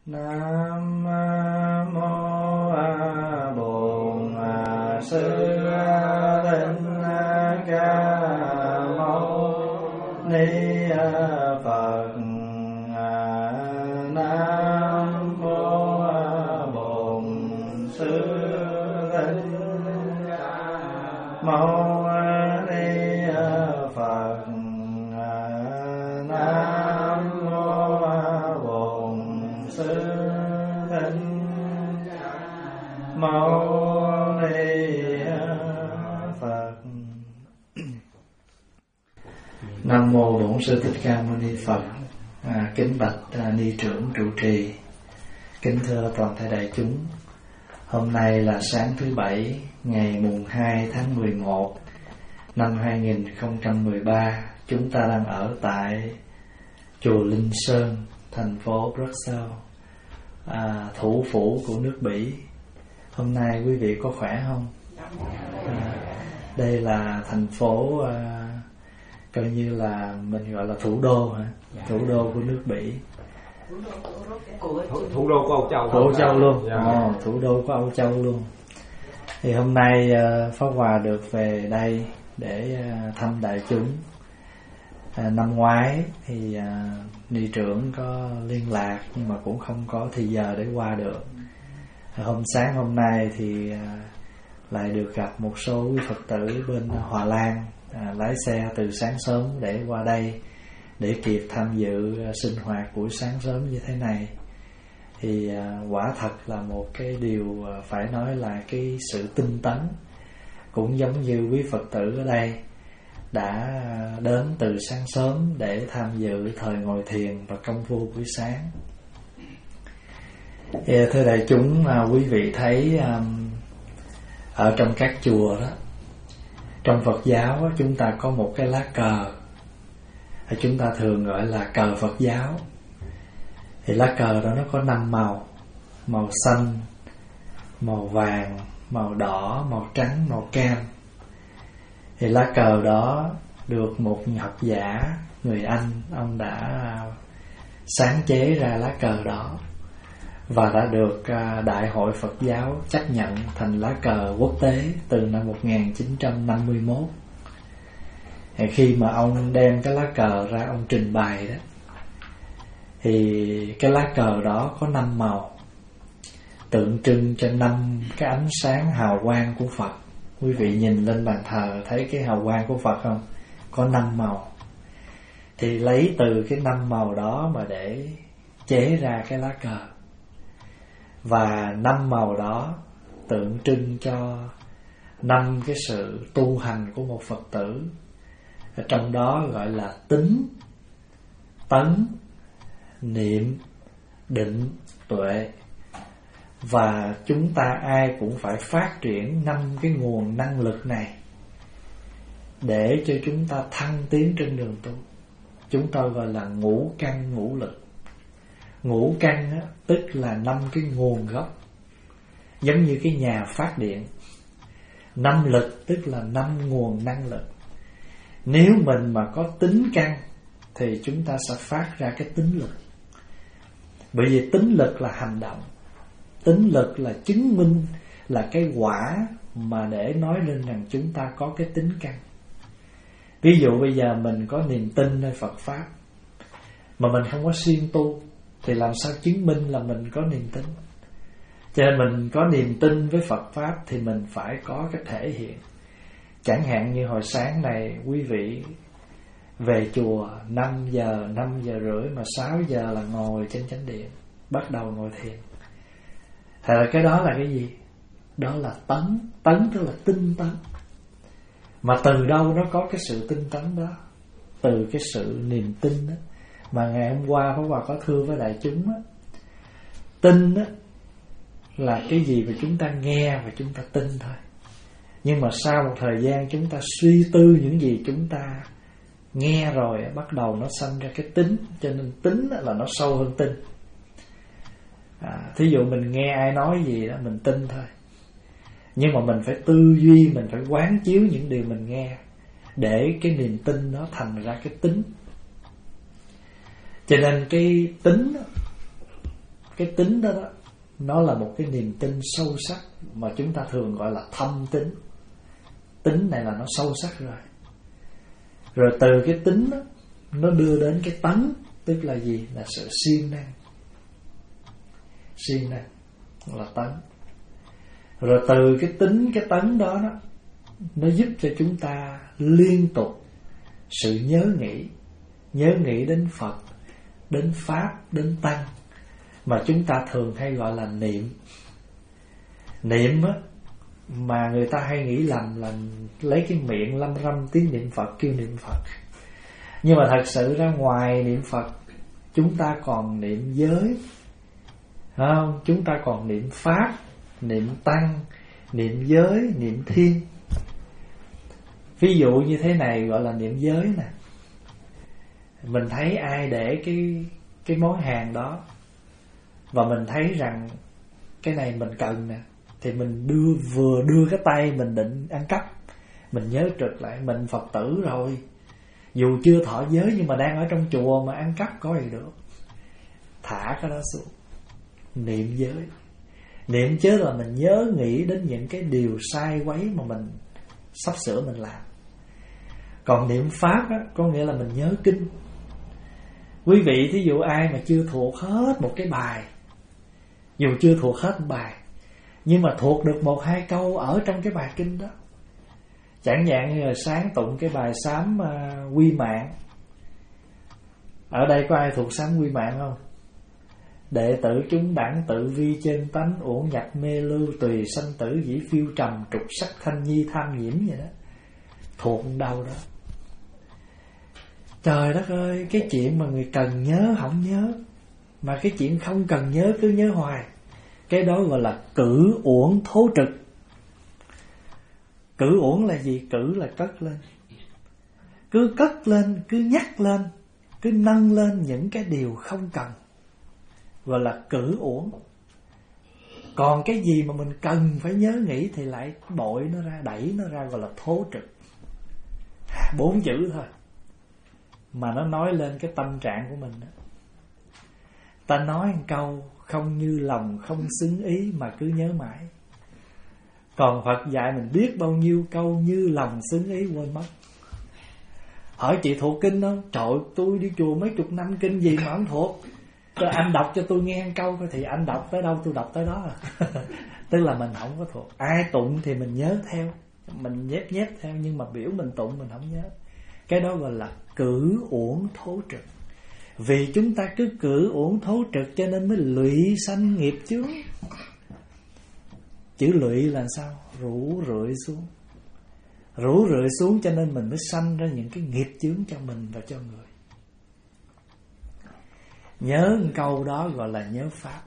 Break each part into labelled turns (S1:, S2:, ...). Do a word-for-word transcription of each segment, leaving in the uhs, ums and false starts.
S1: Nam mô Bổn Sư Thích Ca Mâu Ni Phật. Nam mô Bổn Sư Thích Ca Mâu Ni Phật. Nam mô Bổn Sư Thích Mâu Ni Phật. Nam mô Bổn Sư Thích Ca Mâu Ni Phật. À, kính bạch à, ni trưởng trụ trì, kính thưa toàn thể đại chúng. Hôm nay là sáng thứ bảy, ngày mùng hai tháng mười một năm hai nghìn không trăm mười ba. Chúng ta đang ở tại chùa Linh Sơn, thành phố Bruxelles, à, thủ phủ của nước Bỉ. Hôm nay quý vị có khỏe không? À, đây là thành phố à, coi như là mình gọi là thủ đô hả? Thủ đô của nước Bỉ.
S2: Thủ, thủ đô của Âu Châu.
S1: Của Âu Châu luôn.
S2: Yeah.
S1: Ồ, thủ đô của Âu Châu luôn. Thì hôm nay uh, Pháp Hòa được về đây để uh, thăm đại chúng. À, năm ngoái thì uh, ni trưởng có liên lạc nhưng mà cũng không có thì giờ để qua được. À, hôm sáng hôm nay thì uh, lại được gặp một số quý Phật tử bên Hòa Lan, à, lái xe từ sáng sớm để qua đây để kịp tham dự uh, sinh hoạt buổi sáng sớm như thế này. Thì uh, quả thật là một cái điều uh, phải nói là cái sự tinh tấn, cũng giống như quý Phật tử ở đây đã đến từ sáng sớm để tham dự thời ngồi thiền và công phu buổi sáng. Thì, thưa đại chúng, uh, quý vị thấy um, ở trong các chùa đó, trong Phật giáo đó, chúng ta có một cái lá cờ, chúng ta thường gọi là cờ Phật giáo. Thì lá cờ đó nó có năm màu: màu xanh, màu vàng, màu đỏ, màu trắng, màu cam. Thì lá cờ đó được một học giả người Anh, ông đã sáng chế ra lá cờ đó và đã được Đại hội Phật giáo chấp nhận thành lá cờ quốc tế từ năm một nghìn chín trăm năm mươi mốt. Thì khi mà ông đem cái lá cờ ra ông trình bày đó, thì cái lá cờ đó có năm màu, tượng trưng cho năm cái ánh sáng hào quang của Phật. Quý vị nhìn lên bàn thờ thấy cái hào quang của Phật không? Có năm màu. Thì lấy từ cái năm màu đó mà để chế ra cái lá cờ. Và năm màu đó tượng trưng cho năm cái sự tu hành của một Phật tử. Ở trong đó gọi là tín, tấn, niệm, định, tuệ. Và chúng ta ai cũng phải phát triển năm cái nguồn năng lực này để cho chúng ta thăng tiến trên đường tu. Chúng ta gọi là ngũ căn ngũ lực. Ngũ căn á, tức là năm cái nguồn gốc, giống như cái nhà phát điện. Năm lực tức là năm nguồn năng lực. Nếu mình mà có tính căn thì chúng ta sẽ phát ra cái tính lực. Bởi vì tính lực là hành động, tính lực là chứng minh, là cái quả mà để nói lên rằng chúng ta có cái tính căn. Ví dụ bây giờ mình có niềm tin nơi Phật Pháp mà mình không có siêng tu thì làm sao chứng minh là mình có niềm tin? Cho nên mình có niềm tin với Phật Pháp thì mình phải có cái thể hiện. Chẳng hạn như hồi sáng này quý vị về chùa năm giờ, năm giờ rưỡi mà sáu giờ là ngồi trên chánh điện, bắt đầu ngồi thiền. Thật ra cái đó là cái gì? Đó là tấn, tấn tức là tinh tấn. Mà từ đâu nó có cái sự tinh tấn đó? Từ cái sự niềm tin đó. Mà ngày hôm qua Pháp Hòa có thưa với đại chúng đó, tin đó là cái gì mà chúng ta nghe và chúng ta tin thôi. Nhưng mà sau một thời gian chúng ta suy tư những gì chúng ta nghe rồi, bắt đầu nó sanh ra cái tính. Cho nên tính là nó sâu hơn tin. à, Thí dụ mình nghe ai nói gì đó mình tin thôi, nhưng mà mình phải tư duy, mình phải quán chiếu những điều mình nghe để cái niềm tin nó thành ra cái tính. Cho nên cái tính cái tín đó đó, nó là một cái niềm tin sâu sắc mà chúng ta thường gọi là thâm tín. Tín này là nó sâu sắc rồi. Rồi từ cái tín đó, nó đưa đến cái tánh, tức là gì? Là sự siêng năng. Siêng năng là tánh. Rồi từ cái tính, cái tánh đó, đó nó giúp cho chúng ta liên tục sự nhớ nghĩ. Nhớ nghĩ đến Phật, đến Pháp, đến Tăng, mà chúng ta thường hay gọi là niệm. Niệm á, mà người ta hay nghĩ lầm là lấy cái miệng lâm râm tiếng niệm Phật kêu niệm Phật. Nhưng mà thật sự ra ngoài niệm Phật, chúng ta còn niệm giới, không? Chúng ta còn niệm Pháp, niệm Tăng, niệm giới, niệm Thiên. Ví dụ như thế này gọi là niệm giới nè. Mình thấy ai để cái cái món hàng đó, và mình thấy rằng cái này mình cần nè, thì mình đưa vừa đưa cái tay mình định ăn cắp, mình nhớ trực lại mình Phật tử rồi, dù chưa thọ giới nhưng mà đang ở trong chùa mà ăn cắp có gì được, thả cái đó xuống, niệm giới. Niệm chứ là mình nhớ nghĩ đến những cái điều sai quấy mà mình sắp sửa mình làm. Còn niệm Pháp á, có nghĩa là mình nhớ kinh. Quý vị thí dụ ai mà chưa thuộc hết một cái bài, dù chưa thuộc hết bài, nhưng mà thuộc được một hai câu ở trong cái bài kinh đó. Chẳng hạn như là sáng tụng cái bài sám uh, Quy Mạng. Ở đây có ai thuộc sám Quy Mạng không? Đệ tử chúng đẳng tự vi chân tánh, uổng nhập mê lưu, tùy sanh tử dĩ phiêu trầm, trục sắc thanh nhi tham nhiễm vậy đó. Thuộc đâu đó. Trời đất ơi, cái chuyện mà người cần nhớ không nhớ, mà cái chuyện không cần nhớ cứ nhớ hoài. Cái đó gọi là cử uổng thố trực. Cử uổng là gì? Cử là cất lên. Cứ cất lên, cứ nhắc lên, cứ nâng lên những cái điều không cần, gọi là cử uổng. Còn cái gì mà mình cần phải nhớ nghĩ thì lại bội nó ra, đẩy nó ra, gọi là thố trực. Bốn chữ thôi mà nó nói lên cái tâm trạng của mình đó. Ta nói một câu không như lòng, không xứng ý mà cứ nhớ mãi. Còn Phật dạy mình biết bao nhiêu câu như lòng xứng ý quên mất. Hỏi chị thuộc kinh không? Trời, tôi đi chùa mấy chục năm, kinh gì mà không thuộc. Rồi anh đọc cho tôi nghe một câu, thì anh đọc tới đâu tôi đọc tới đó à. Tức là mình không có thuộc. Ai tụng thì mình nhớ theo, mình nhép nhép theo, nhưng mà biểu mình tụng mình không nhớ. Cái đó gọi là cử uổng thố trực. Vì chúng ta cứ cử uổng thố trực cho nên mới lụy sanh nghiệp chướng. Chữ lụy là sao? Rủ rượi xuống. Rủ rượi xuống cho nên mình mới sanh ra những cái nghiệp chướng cho mình và cho người. Nhớ một câu đó gọi là nhớ Pháp.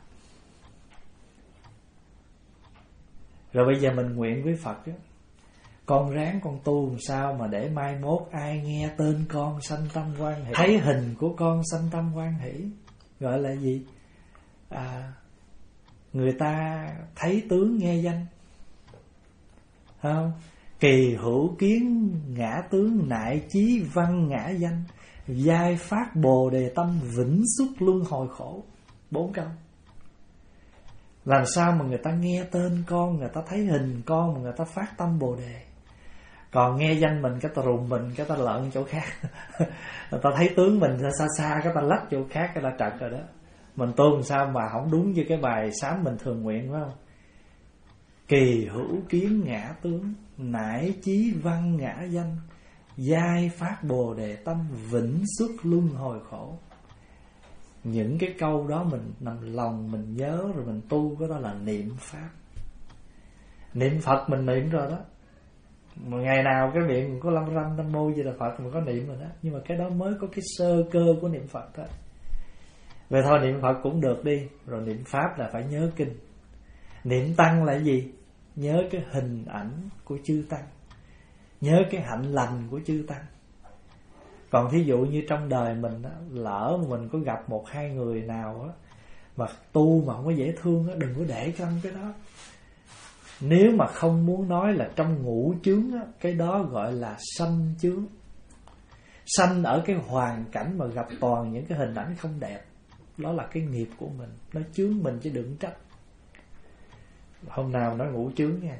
S1: Rồi bây giờ mình nguyện với Phật đó, con ráng con tu làm sao mà để mai mốt ai nghe tên con sanh tâm hoan hỷ, thấy hình của con sanh tâm hoan hỷ. Gọi là gì? À, người ta thấy tướng nghe danh, không? Kỳ hữu kiến ngã tướng, nại chí văn ngã danh, giai phát bồ đề tâm, vĩnh xuất luân hồi khổ. Bốn câu. Làm sao mà người ta nghe tên con, người ta thấy hình con mà người ta phát tâm bồ đề. Còn nghe danh mình cái ta rùng mình, cái ta lợn chỗ khác. Người ta thấy tướng mình xa xa, cái ta lách chỗ khác, cái ta trật rồi đó. Mình tu làm sao mà không đúng với cái bài sám mình thường nguyện, phải không? Kỳ hữu kiến ngã tướng, nải chí văn ngã danh, giai phát bồ đề tâm, vĩnh xuất luân hồi khổ. Những cái câu đó mình nằm lòng mình nhớ rồi mình tu, cái đó là niệm Pháp. Niệm Phật mình niệm rồi đó. Mà ngày nào cái miệng mình có lâm râm nam mô Di Đà Phật mình có niệm rồi đó. Nhưng mà cái đó mới có cái sơ cơ của niệm Phật thôi. Vậy thôi niệm Phật cũng được đi. Rồi niệm Pháp là phải nhớ kinh. Niệm Tăng là gì? Nhớ cái hình ảnh của chư Tăng, nhớ cái hạnh lành của chư Tăng. Còn thí dụ như trong đời mình á, lỡ mình có gặp một hai người nào á mà tu mà không có dễ thương á, đừng có để trong cái đó. Nếu mà không muốn nói là trong ngũ chướng á, cái đó gọi là sanh chướng. Sanh ở cái hoàn cảnh mà gặp toàn những cái hình ảnh không đẹp, đó là cái nghiệp của mình, nó chướng mình chứ đừng trách. Hôm nào nói ngủ chướng nha.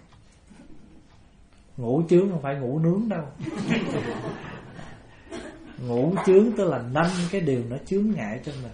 S1: Ngủ chướng không phải ngủ nướng đâu. Ngủ chướng tức là năm cái điều nó chướng ngại cho mình.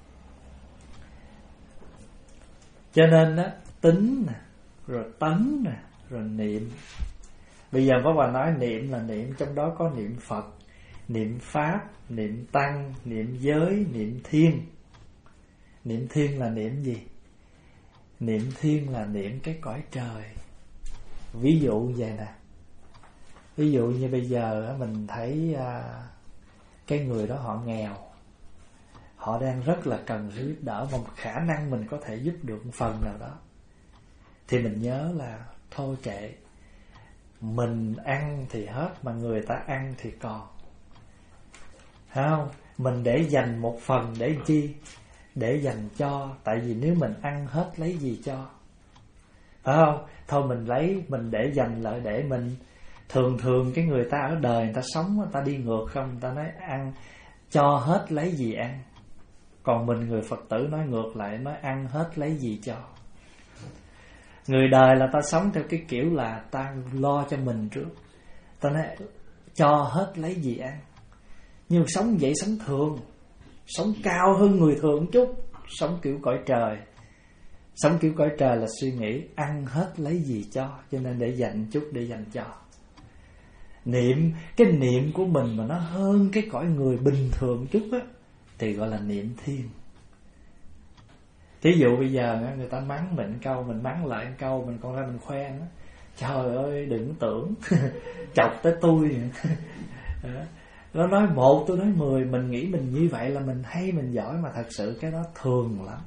S1: Cho nên á, tính nè, rồi tánh nè, rồi niệm. Bây giờ có bà nói niệm là niệm, trong đó có niệm Phật, niệm Pháp, niệm Tăng, niệm giới, niệm Thiên. Niệm Thiên là niệm gì? Niệm Thiên là niệm cái cõi trời. Ví dụ như vậy nè. Ví dụ như bây giờ mình thấy cái người đó họ nghèo, họ đang rất là cần sự giúp đỡ, mà khả năng mình có thể giúp được một phần nào đó, thì mình nhớ là thôi kệ, mình ăn thì hết mà người ta ăn thì còn. Thấy không? Mình để dành một phần để chi? Để dành cho. Tại vì nếu mình ăn hết lấy gì cho? Phải không? Thôi mình lấy, mình để dành lại để mình. Thường thường cái người ta ở đời, người ta sống, người ta đi ngược không? Người ta nói ăn, cho hết lấy gì ăn. Còn mình người Phật tử nói ngược lại, nói ăn hết lấy gì cho. Người đời là ta sống theo cái kiểu là ta lo cho mình trước. Ta nói cho hết lấy gì ăn. Nhưng sống vậy sống thường, sống cao hơn người thường chút, sống kiểu cõi trời. Sống kiểu cõi trời là suy nghĩ ăn hết lấy gì cho, cho nên để dành chút để dành cho. Niệm, cái niệm của mình mà nó hơn cái cõi người bình thường chút á, thì gọi là niệm Thiên. Thí dụ bây giờ người ta mắng mình câu, mình mắng lại một câu, mình còn ra mình khoe nữa. Trời ơi đừng tưởng chọc tới tôi. Nó nói một tôi nói mười. Mình nghĩ mình như vậy là mình hay, mình giỏi, mà thật sự cái đó thường lắm.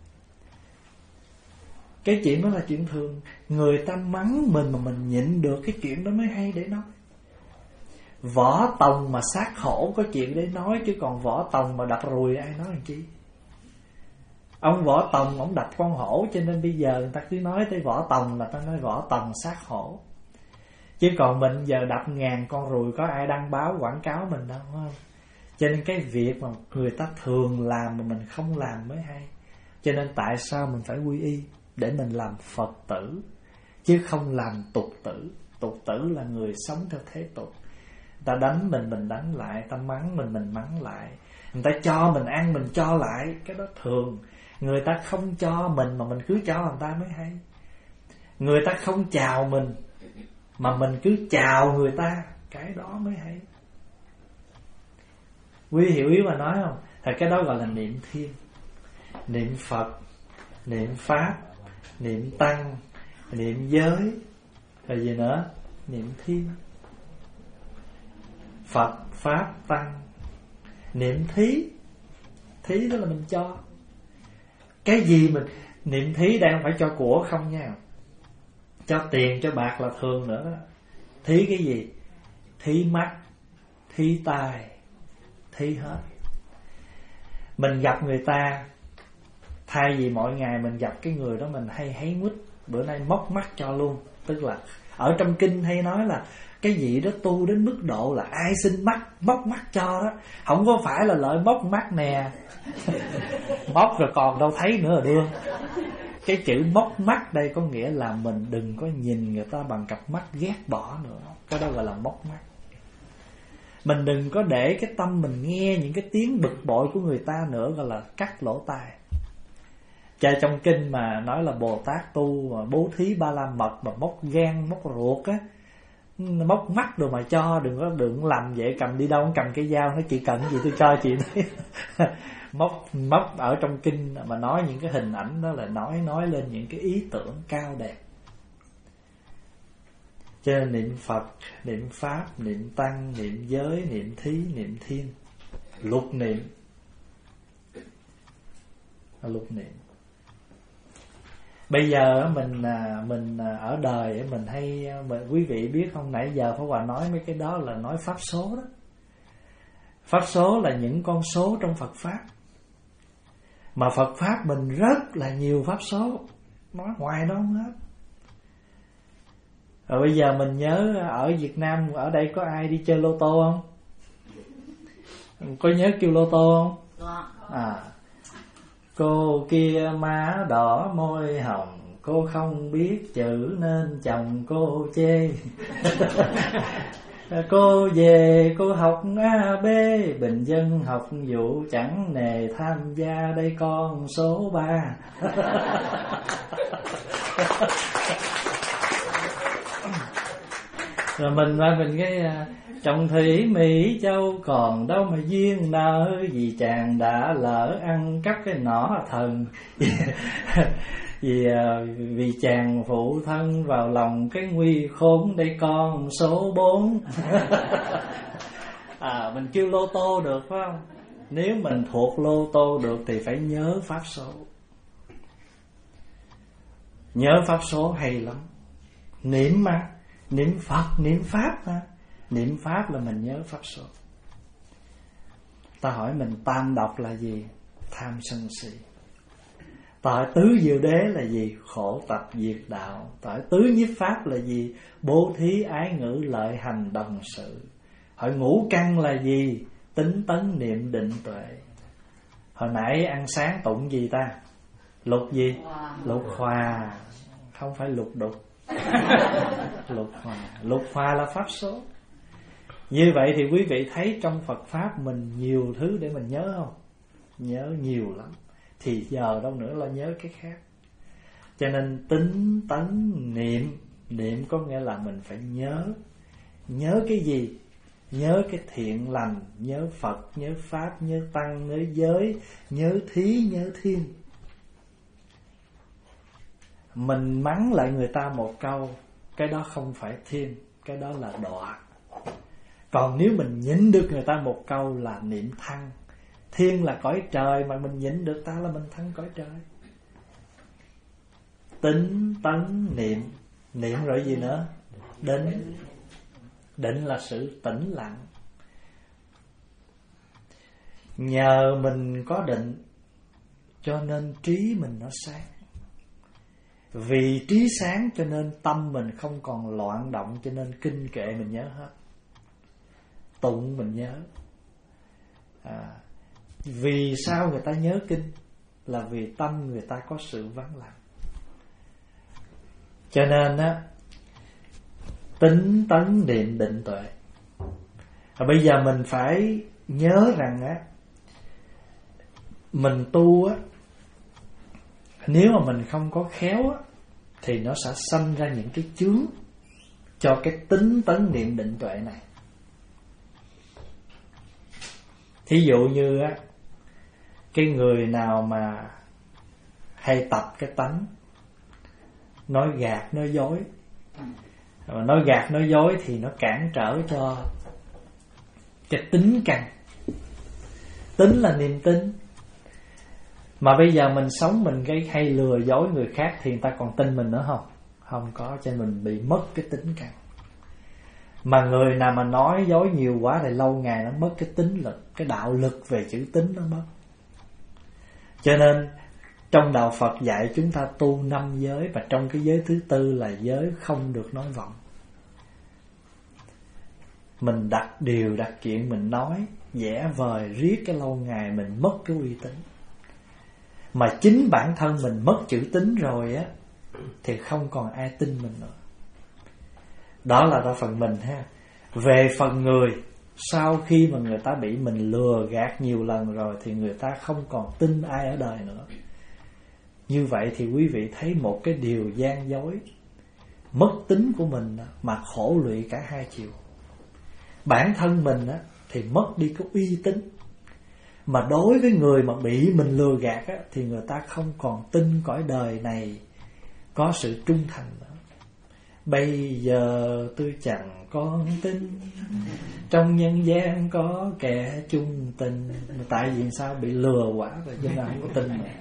S1: Cái chuyện đó là chuyện thường. Người ta mắng mình mà mình nhịn được, cái chuyện đó mới hay để nói. Võ tòng mà sát hổ có chuyện để nói, chứ còn võ tòng mà đập ruồi ai nói làm chi. Ông Võ Tòng ông đập con hổ, cho nên bây giờ người ta cứ nói tới Võ Tòng là ta nói Võ Tòng sát hổ. Chứ còn mình giờ đập ngàn con ruồi có ai đăng báo quảng cáo mình đâu, không? Cho nên cái việc mà người ta thường làm mà mình không làm mới hay. Cho nên tại sao mình phải quy y? Để mình làm Phật tử, chứ không làm tục tử. Tục tử là người sống theo thế tục. Người ta đánh mình, mình đánh lại. Người ta mắng mình, mình mắng lại. Người ta cho mình ăn, mình cho lại. Cái đó thường. Người ta không cho mình mà mình cứ cho người ta mới hay. Người ta không chào mình mà mình cứ chào người ta, cái đó mới hay. Quý hiểu ý mà nói không? Thì cái đó gọi là niệm Thiên. Niệm Phật, niệm Pháp, niệm Tăng, niệm giới, rồi gì nữa? Niệm Thiên. Phật, Pháp, Tăng. Niệm Thí. Thí đó là mình cho. Cái gì mình niệm thí đang phải cho của không nha. Cho tiền, cho bạc là thường nữa đó. Thí cái gì? Thí mắt, thí tai, thí hết. Mình gặp người ta, thay vì mỗi ngày mình gặp cái người đó mình hay háy nguyết, bữa nay móc mắt cho luôn. Tức là ở trong kinh hay nói là cái gì đó tu đến mức độ là ai xin mắt, móc mắt cho đó. Không có phải là lợi móc mắt nè. Móc rồi còn đâu thấy nữa là đưa. Cái chữ móc mắt đây có nghĩa là mình đừng có nhìn người ta bằng cặp mắt ghét bỏ nữa. Cái đó gọi là móc mắt. Mình đừng có để cái tâm mình nghe những cái tiếng bực bội của người ta nữa, gọi là cắt lỗ tai. Cho trong kinh mà nói là Bồ Tát tu mà bố thí ba la mật mà móc gan, móc ruột á, móc mắt đồ mà cho, đừng có đừng làm vậy, cầm đi đâu cũng cầm cái dao, nó chị cần gì tôi cho chị đấy. móc móc ở trong kinh mà nói những cái hình ảnh đó là nói nói lên những cái ý tưởng cao đẹp. Cho nên niệm Phật, niệm Pháp, niệm Tăng, niệm giới, niệm thí, niệm Thiên, lục niệm, lục niệm. Bây giờ mình mình ở đời mình hay mình, quý vị biết không, nãy giờ Pháp Hòa nói mấy cái đó là nói pháp số đó. Pháp số là những con số trong Phật Pháp. Mà Phật Pháp mình rất là nhiều pháp số, nói hoài nó không hết. Rồi bây giờ mình nhớ ở Việt Nam, ở đây có ai đi chơi lô tô không? Có nhớ kêu lô tô không? À, Cô kia má đỏ môi hồng, cô không biết chữ nên chồng cô chê. Cô về cô học A B, bình dân học vụ chẳng nề tham gia, đây con số ba. Rồi mình qua mình cái Trọng thủy Mỹ Châu còn đâu mà duyên nợ, vì chàng đã lỡ ăn cắp cái nỏ thần. Vì vì chàng phụ thân vào lòng cái nguy khốn, đây con số bốn. À, mình kêu lô tô được phải không? Nếu mình thuộc lô tô được thì phải nhớ pháp số. Nhớ pháp số hay lắm. Niệm mà, niệm Phật, niệm Pháp mà. Niệm Pháp là mình nhớ pháp số. Ta hỏi mình tam độc là gì? Tham sân si. Ta hỏi tứ diệu đế là gì? Khổ tập diệt đạo. Ta hỏi tứ nhiếp pháp là gì? Bố thí ái ngữ lợi hành đồng sự. Hỏi ngũ căn là gì? Tính tấn niệm định tuệ. Hồi nãy ăn sáng tụng gì ta? Lục gì? Lục hòa. Không phải lục đục. Lục hòa. Lục hòa là pháp số. Như vậy thì quý vị thấy trong Phật Pháp mình nhiều thứ để mình nhớ không? Nhớ nhiều lắm. Thì giờ đâu nữa là nhớ cái khác. Cho nên tính tấn niệm. Niệm có nghĩa là mình phải nhớ. Nhớ cái gì? Nhớ cái thiện lành. Nhớ Phật, nhớ Pháp, nhớ Tăng, nhớ giới, nhớ thí, nhớ thiên. Mình mắng lại người ta một câu, cái đó không phải thiên, cái đó là đọa. Còn nếu mình nhịn được người ta một câu là niệm thăng. Thiên là cõi trời, mà mình nhịn được ta là mình thăng cõi trời. Tính tấn niệm. Niệm rồi gì nữa? Định. Định là sự tĩnh lặng. Nhờ mình có định cho nên trí mình nó sáng. Vì trí sáng cho nên tâm mình không còn loạn động, cho nên kinh kệ mình nhớ hết, tụng mình nhớ. À, vì sao người ta nhớ kinh? Là vì tâm người ta có sự vắng lặng. Cho nên á, tính tấn niệm định tuệ. À, bây giờ mình phải nhớ rằng á, mình tu á, nếu mà mình không có khéo á, thì nó sẽ sanh ra những cái chướng cho cái tính tấn niệm định tuệ này. Thí dụ như á, cái người nào mà hay tập cái tánh nói gạt, nói dối, mà nói gạt, nói dối thì nó cản trở cho cái tính căn. Tính là niềm tin. Mà bây giờ mình sống mình gây hay lừa dối người khác thì người ta còn tin mình nữa không? Không có, cho mình bị mất cái tính căn. Mà người nào mà nói dối nhiều quá thì lâu ngày nó mất cái tính lực, cái đạo lực về chữ tính nó mất. Cho nên trong đạo Phật dạy chúng ta tu năm giới, và trong cái giới thứ tư là giới không được nói vọng. Mình đặt điều đặt chuyện mình nói vẽ vời riết cái lâu ngày mình mất cái uy tín. Mà chính bản thân mình mất chữ tín rồi á, thì không còn ai tin mình nữa. Đó là ra phần mình ha. Về phần người, sau khi mà người ta bị mình lừa gạt nhiều lần rồi thì người ta không còn tin ai ở đời nữa. Như vậy thì quý vị thấy một cái điều gian dối, mất tính của mình mà khổ lụy cả hai chiều. Bản thân mình á, thì mất đi cái uy tín. Mà đối với người mà bị mình lừa gạt á, thì người ta không còn tin cõi đời này có sự trung thành nữa. Bây giờ tôi chẳng còn tin trong nhân gian có kẻ chung tình. Tại vì sao? Bị lừa quá rồi cho nên không có tin nữa.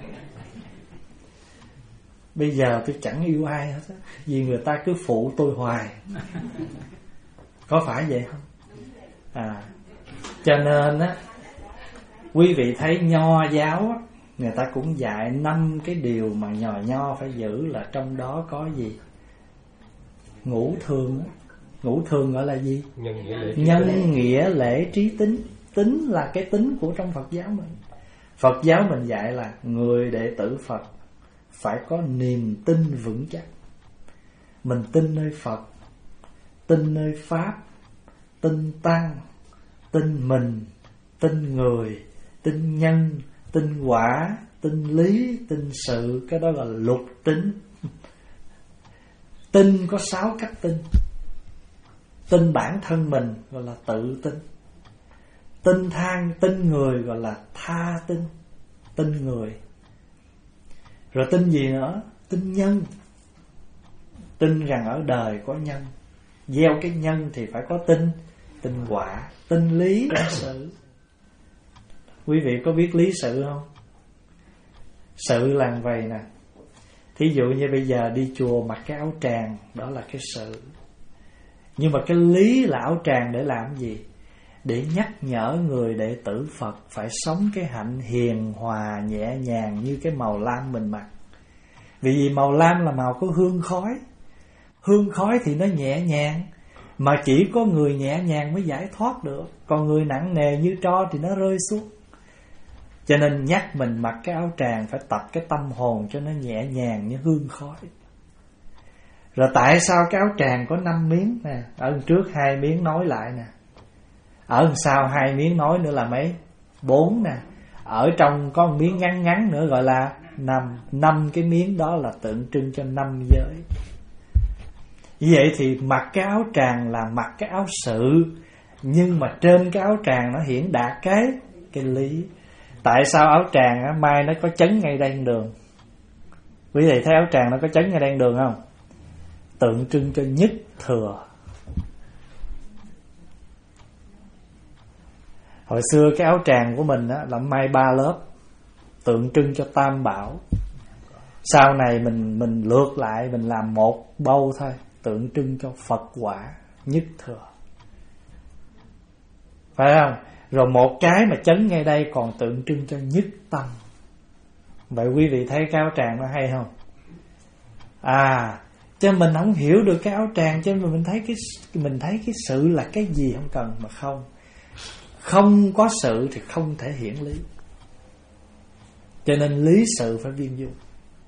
S1: Bây giờ tôi chẳng yêu ai hết á, vì người ta cứ phụ tôi hoài. Có phải vậy không? À, cho nên á, quý vị thấy nho giáo á, người ta cũng dạy năm cái điều mà nhò nho phải giữ, là trong đó có gì? Ngũ thường. Ngũ thường gọi là gì? Nhân nghĩa lễ, Nhân nghĩa lễ trí tính. Tính là cái tính của trong Phật giáo mình. Phật giáo mình dạy là người đệ tử Phật phải có niềm tin vững chắc. Mình tin nơi Phật, tin nơi Pháp, tin Tăng, tin mình, tin người, tin nhân, tin quả, tin lý, tin sự. Cái đó là lục tín. Tin có sáu cách tin. Tin bản thân mình gọi là tự tin. Tin than, tin người gọi là tha tin. Tin người. Rồi tin gì nữa? Tin nhân. Tin rằng ở đời có nhân. Gieo cái nhân thì phải có tin. Tin quả, tin lý, tin sự. Quý vị có biết lý sự không? Sự là vậy nè. Thí dụ như bây giờ đi chùa mặc cái áo tràng, đó là cái sự. Nhưng mà cái lý là áo tràng để làm gì? Để nhắc nhở người đệ tử Phật phải sống cái hạnh hiền hòa nhẹ nhàng như cái màu lam mình mặc. Vì vì màu lam là màu có hương khói. Hương khói thì nó nhẹ nhàng, mà chỉ có người nhẹ nhàng mới giải thoát được. Còn người nặng nề như tro thì nó rơi xuống. Cho nên nhắc mình mặc cái áo tràng phải tập cái tâm hồn cho nó nhẹ nhàng như hương khói. Rồi tại sao cái áo tràng có năm miếng nè? Ở trước hai miếng nói lại nè. Ở sau hai miếng nói nữa là mấy? Bốn nè. Ở trong có một miếng ngắn ngắn nữa gọi là năm. Năm cái miếng đó là tượng trưng cho năm giới. Vậy thì mặc cái áo tràng là mặc cái áo sự, nhưng mà trên cái áo tràng nó hiển đạt cái cái lý. Tại sao áo tràng á, mai nó có chấn ngay đây đường? Quý vị thấy áo tràng nó có chấn ngay đây đường không? Tượng trưng cho nhất thừa. Hồi xưa cái áo tràng của mình á, là may ba lớp, tượng trưng cho tam bảo. Sau này mình mình lược lại, mình làm một bâu thôi, tượng trưng cho Phật quả nhất thừa. Phải không? Rồi một cái mà chấn ngay đây còn tượng trưng cho nhất tâm. Vậy quý vị thấy cái áo tràng nó hay không? À, cho mình không hiểu được cái áo tràng, cho nên mình thấy cái mình thấy cái sự là cái gì không cần. Mà không, không có sự thì không thể hiển lý. Cho nên lý sự phải viên dung.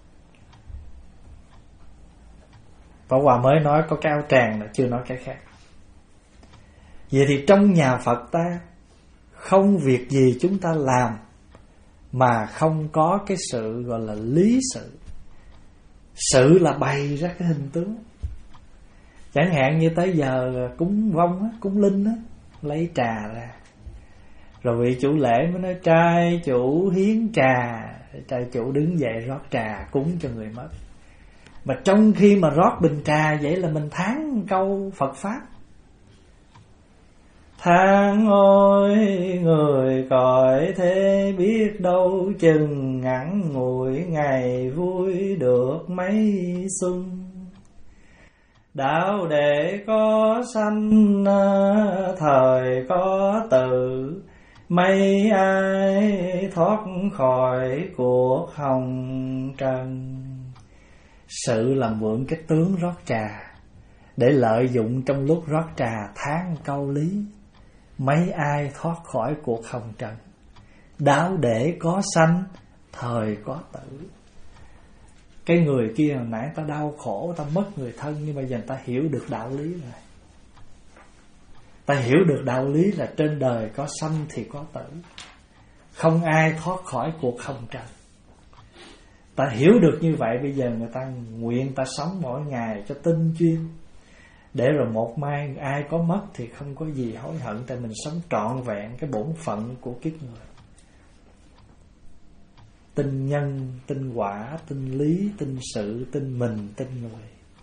S1: Pháp Hòa mới nói có cái áo tràng, chưa nói cái khác. Vậy thì trong nhà Phật ta, không việc gì chúng ta làm mà không có cái sự gọi là lý sự. Sự là bày ra cái hình tướng. Chẳng hạn như tới giờ cúng vong á, cúng linh á, lấy trà ra. Rồi vị chủ lễ mới nói trai chủ hiến trà. Trai chủ đứng dậy rót trà cúng cho người mất. Mà trong khi mà rót bình trà vậy là mình thán câu Phật Pháp. Tháng ôi người cõi thế biết đâu chừng ngắn ngủi ngày vui được mấy xuân. Đạo đệ có sanh thời có từ, mấy ai thoát khỏi cuộc hồng trần. Sự làm mượn cái tướng rót trà để lợi dụng trong lúc rót trà than câu lý. Mấy ai thoát khỏi cuộc hồng trần. Đạo để có sanh thời có tử. Cái người kia hồi nãy ta đau khổ, ta mất người thân, nhưng mà giờ ta hiểu được đạo lý rồi. Ta hiểu được đạo lý là trên đời có sanh thì có tử, không ai thoát khỏi cuộc hồng trần. Ta hiểu được như vậy, bây giờ người ta nguyện ta sống mỗi ngày cho tinh chuyên, để rồi một mai ai có mất thì không có gì hối hận, tại mình sống trọn vẹn cái bổn phận của kiếp người. Tin nhân, tin quả, tin lý, tin sự, tin mình, tin người.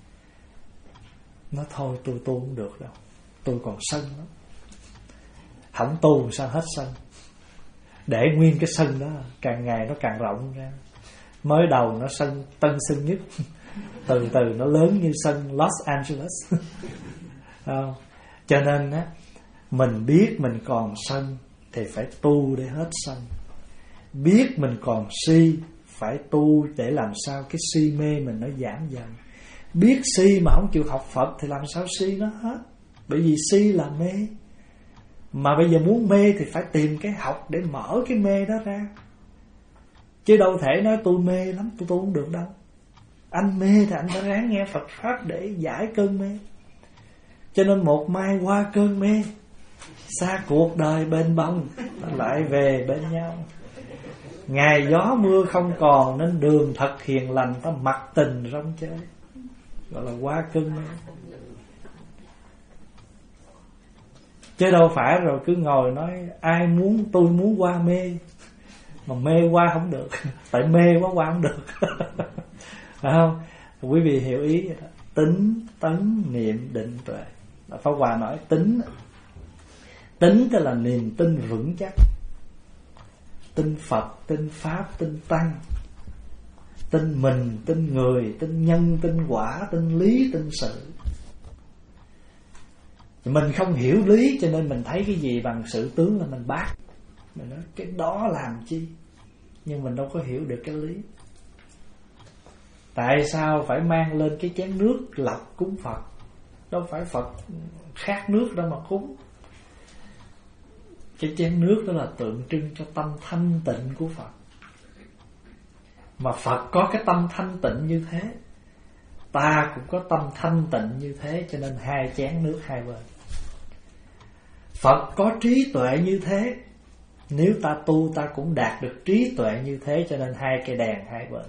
S1: Nó thôi tôi tu không được đâu, tôi còn sân lắm. Không tu sao hết sân. Để nguyên cái sân đó càng ngày nó càng rộng ra. Mới đầu nó sân tân sân nhất, từ từ nó lớn như sân Los Angeles. Không? Cho nên á, mình biết mình còn sân thì phải tu để hết sân. Biết mình còn si phải tu để làm sao cái si mê mình nó giảm dần. Biết si mà không chịu học Phật thì làm sao si nó hết. Bởi vì si là mê. Mà bây giờ muốn mê thì phải tìm cái học để mở cái mê đó ra. Chứ đâu thể nói tôi mê lắm, tôi tu không được đâu. Anh mê thì anh phải ráng nghe Phật Pháp để giải cơn mê. Cho nên một mai qua cơn mê, xa cuộc đời bên bông, lại về bên nhau. Ngày gió mưa không còn, nên đường thật hiền lành, ta mặc tình rong chơi, gọi là qua cơn mê. Chứ đâu phải rồi cứ ngồi nói ai muốn, tôi muốn qua mê, mà mê qua không được. Tại mê quá qua không được. Phải không? Quý vị hiểu ý vậy đó. Tính, tấn, niệm, định, tuệ. Pháp Hòa nói tính, tính tức là niềm tin vững chắc, tin Phật, tin Pháp, tin Tăng, tin mình, tin người, tin nhân, tin quả, tin lý, tin sự. Mình không hiểu lý cho nên mình thấy cái gì bằng sự tướng là mình bác. Mình nói cái đó làm chi, nhưng mình đâu có hiểu được cái lý. Tại sao phải mang lên cái chén nước lọc cúng Phật? Đâu phải Phật khát nước đâu mà cúng. Cái chén nước đó là tượng trưng cho tâm thanh tịnh của Phật. Mà Phật có cái tâm thanh tịnh như thế, ta cũng có tâm thanh tịnh như thế, cho nên hai chén nước hai bên. Phật có trí tuệ như thế, nếu ta tu ta cũng đạt được trí tuệ như thế, cho nên hai cây đèn hai bên.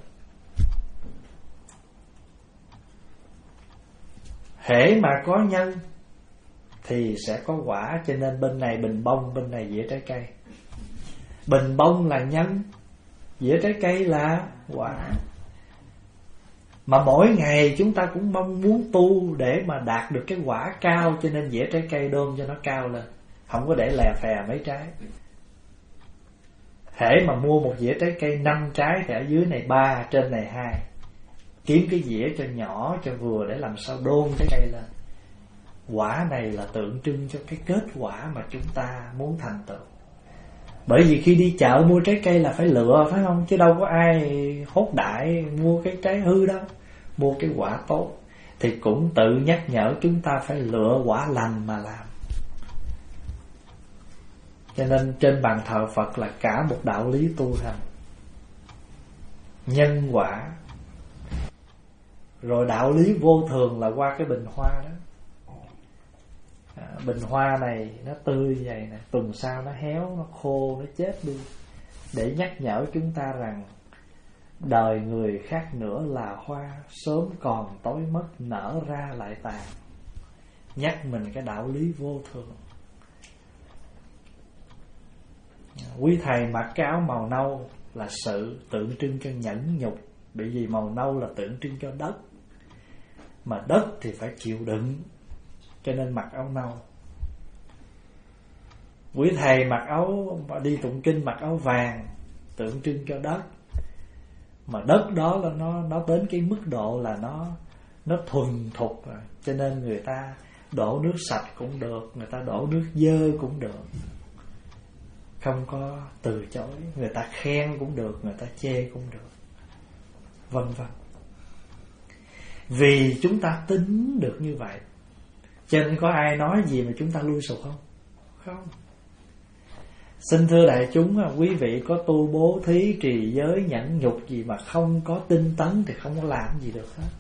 S1: Hễ mà có nhân thì sẽ có quả, cho nên bên này bình bông, bên này dĩa trái cây. Bình bông là nhân, dĩa trái cây là quả. Mà mỗi ngày chúng ta cũng mong muốn tu để mà đạt được cái quả cao, cho nên dĩa trái cây đôn cho nó cao lên, không có để lè phè mấy trái. Hễ mà mua một dĩa trái cây năm trái thì ở dưới này ba, trên này hai. Kiếm cái dĩa cho nhỏ, cho vừa để làm sao đôn trái cây lên. Quả này là tượng trưng cho cái kết quả mà chúng ta muốn thành tựu. Bởi vì khi đi chợ mua trái cây là phải lựa, phải không? Chứ đâu có ai hốt đại mua cái trái hư đâu. Mua cái quả tốt. Thì cũng tự nhắc nhở chúng ta phải lựa quả lành mà làm. Cho nên trên bàn thờ Phật là cả một đạo lý tu hành. Nhân quả. Rồi đạo lý vô thường là qua cái bình hoa đó. À, bình hoa này nó tươi vậy nè, tuần sau nó héo, nó khô, nó chết đi, để nhắc nhở chúng ta rằng đời người khác nữa là hoa, sớm còn tối mất, nở ra lại tàn. Nhắc mình cái đạo lý vô thường. Quý thầy mặc cái áo màu nâu là sự tượng trưng cho nhẫn nhục, bởi vì màu nâu là tượng trưng cho đất, mà đất thì phải chịu đựng, cho nên mặc áo nâu. Quý thầy mặc áo đi tụng kinh mặc áo vàng, tượng trưng cho đất, mà đất đó là nó nó đến cái mức độ là nó nó thuần thục rồi, cho nên người ta đổ nước sạch cũng được, người ta đổ nước dơ cũng được, không có từ chối. Người ta khen cũng được, người ta chê cũng được, vân vân. Vì chúng ta tính được như vậy, cho nên có ai nói gì mà chúng ta lui sụp không? Không. Xin thưa đại chúng, quý vị có tu bố thí, trì giới, nhẫn nhục gì mà không có tinh tấn thì không có làm gì được hết.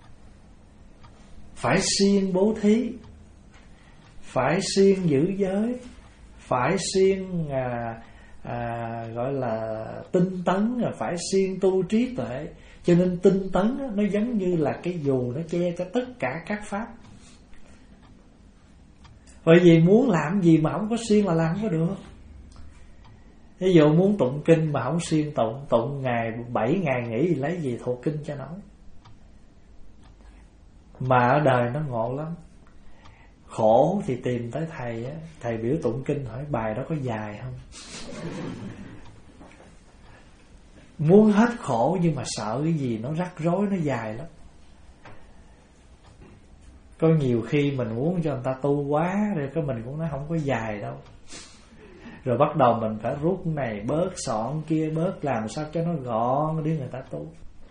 S1: Phải siêng bố thí, phải siêng giữ giới, phải siêng à, à, gọi là tinh tấn, phải siêng tu trí tuệ. Cho nên tinh tấn nó giống như là cái dù nó che cho tất cả các pháp. Bởi vì muốn làm gì mà không có siêng là làm không có được. Ví dụ muốn tụng kinh mà không siêng tụng, tụng ngày bảy ngày nghỉ thì lấy gì thuộc kinh cho nổi. Mà ở đời nó ngộ lắm. Khổ thì tìm tới thầy á, thầy biểu tụng kinh hỏi bài đó có dài không. Muốn hết khổ nhưng mà sợ cái gì nó rắc rối, nó dài lắm. Có nhiều khi mình muốn cho người ta tu quá, rồi cái mình cũng nói không có dài đâu. Rồi bắt đầu mình phải rút này bớt, sọn kia bớt, làm sao cho nó gọn để người ta tu.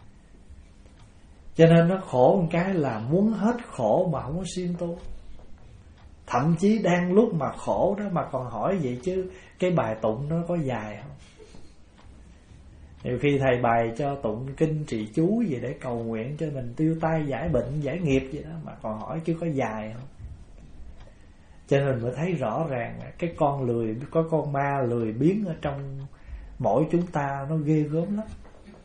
S1: Cho nên nó khổ một cái là muốn hết khổ mà không có siêng tu. Thậm chí đang lúc mà khổ đó mà còn hỏi vậy chứ cái bài tụng nó có dài không. Nhiều khi thầy bày cho tụng kinh trì chú gì để cầu nguyện cho mình tiêu tai giải bệnh, giải nghiệp gì đó, mà còn hỏi chứ có dài không. Cho nên mình mới thấy rõ ràng cái con lười, có con ma lười biếng ở trong mỗi chúng ta nó ghê gớm lắm.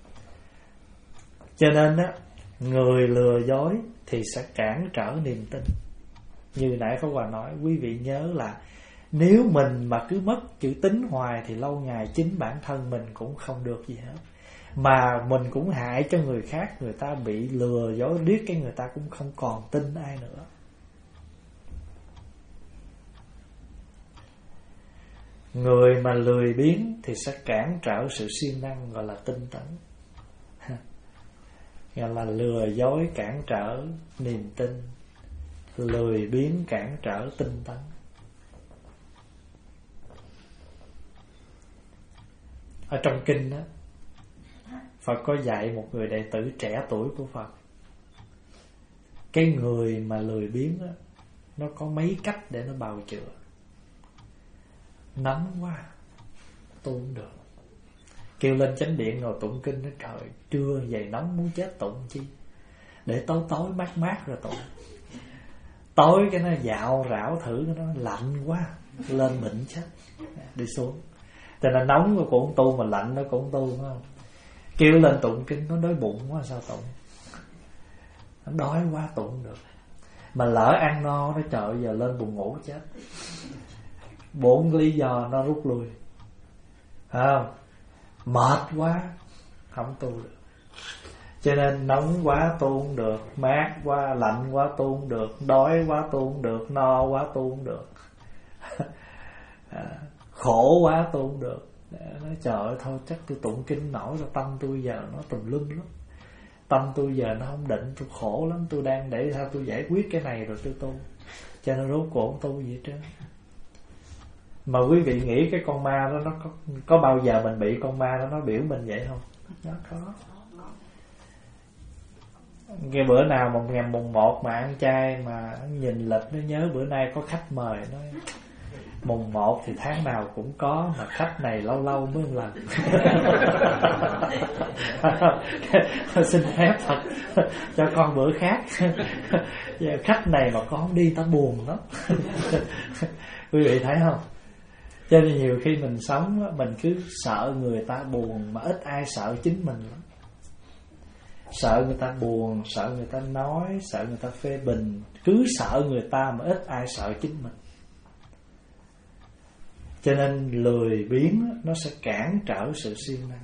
S1: Cho nên á, người lừa dối thì sẽ cản trở niềm tin. Như nãy Pháp Hòa nói, quý vị nhớ là nếu mình mà cứ mất chữ tín hoài thì lâu ngày chính bản thân mình cũng không được gì hết, mà mình cũng hại cho người khác. Người ta bị lừa dối riết cái người ta cũng không còn tin ai nữa. Người mà lười biếng thì sẽ cản trở sự siêng năng, gọi là tinh tấn. Gọi là lừa dối cản trở niềm tin, lười biếng cản trở tinh tấn. Ở trong kinh đó, Phật có dạy một người đệ tử trẻ tuổi của Phật, cái người mà lười biếng đó, nó có mấy cách để nó bào chữa. Nóng quá tu không được, kêu lên chánh điện ngồi tụng kinh. Nó trời, trưa vậy nóng muốn chết, tụng chi, để tối tối mát mát rồi tụng. Tối cái nó dạo rảo thử, cái nó lạnh quá lên bệnh chết, đi xuống. Cho nên nóng nó cũng tu, mà lạnh nó cũng tu, phải không? Kêu lên tụng kinh, nó đói bụng quá sao tụng, nó đói quá tụng được. Mà lỡ ăn no nó trời giờ lên buồn ngủ chết. Bốn lý do nó rút lui, phải không? Mệt quá không tu được. Cho nên nóng quá tu không được, mát quá, lạnh quá tu không được, đói quá tu không được, no quá tu không được. À, khổ quá tu không được. Nói trời ơi thôi chắc tôi tụng kinh nổi rồi, tâm tôi giờ nó tùm lum lắm, tâm tôi giờ nó không định, tôi khổ lắm, tôi đang để sao tôi giải quyết cái này rồi tôi tu. Cho nên rốt cuộc không tu gì hết trơn. Mà quý vị nghĩ cái con ma đó nó có, có bao giờ mình bị con ma đó nó biểu mình vậy không? Nó có. Cái bữa nào một ngày mùng một mà ăn chay mà nhìn lịch nó nhớ bữa nay có khách mời, nói mùng một thì tháng nào cũng có, mà khách này lâu lâu mới một lần. Xin phép Phật cho con bữa khác. Khách này mà con không đi ta buồn lắm. Quý vị thấy không? Cho nên nhiều khi mình sống mình cứ sợ người ta buồn, mà ít ai sợ chính mình lắm. Sợ người ta buồn, sợ người ta nói, sợ người ta phê bình, cứ sợ người ta mà ít ai sợ chính mình. Cho nên lười biếng nó sẽ cản trở sự siêng năng.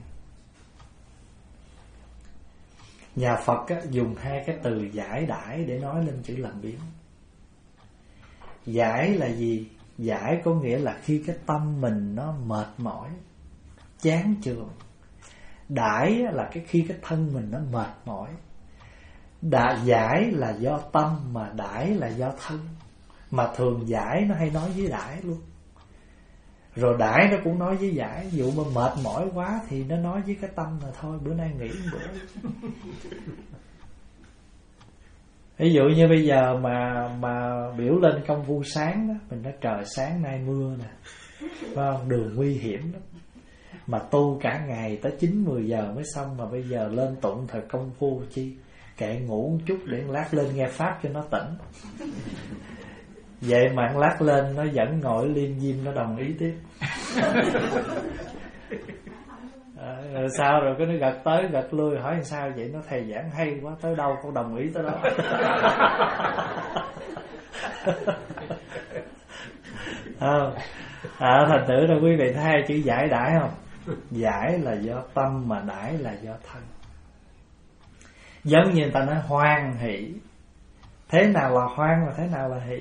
S1: Nhà Phật á, dùng hai cái từ giải đãi để nói lên chữ làm biếng. Giải là gì? Giải có nghĩa là khi cái tâm mình nó mệt mỏi, chán chường. Đãi là cái khi cái thân mình nó mệt mỏi. Đã giải là do tâm, mà đãi là do thân. Mà thường giải nó hay nói với đãi luôn. Rồi đãi nó cũng nói với giải. Ví dụ mà mệt mỏi quá thì nó nói với cái tâm là thôi bữa nay nghỉ một bữa. Ví dụ như bây giờ mà mà biểu lên công phu sáng đó, mình nói trời sáng nay mưa nè, phải không? Đường nguy hiểm lắm, mà tu cả ngày tới chín mười giờ mới xong, mà bây giờ lên tụng thời công phu chi, kệ ngủ một chút để lát lên nghe pháp cho nó tỉnh. Vậy mà lát lên nó vẫn ngồi liêm diêm, nó đồng ý tiếp. À, rồi sao rồi cái nó gật tới gật lui, hỏi làm sao vậy, nó thầy giảng hay quá, tới đâu con đồng ý tới đó. À, à, thành thử là quý vị thấy chữ giải đãi không? Giải là do tâm, mà đãi là do thân. Giống như người ta nói hoan hỷ. Thế nào là hoan và thế nào là hỷ?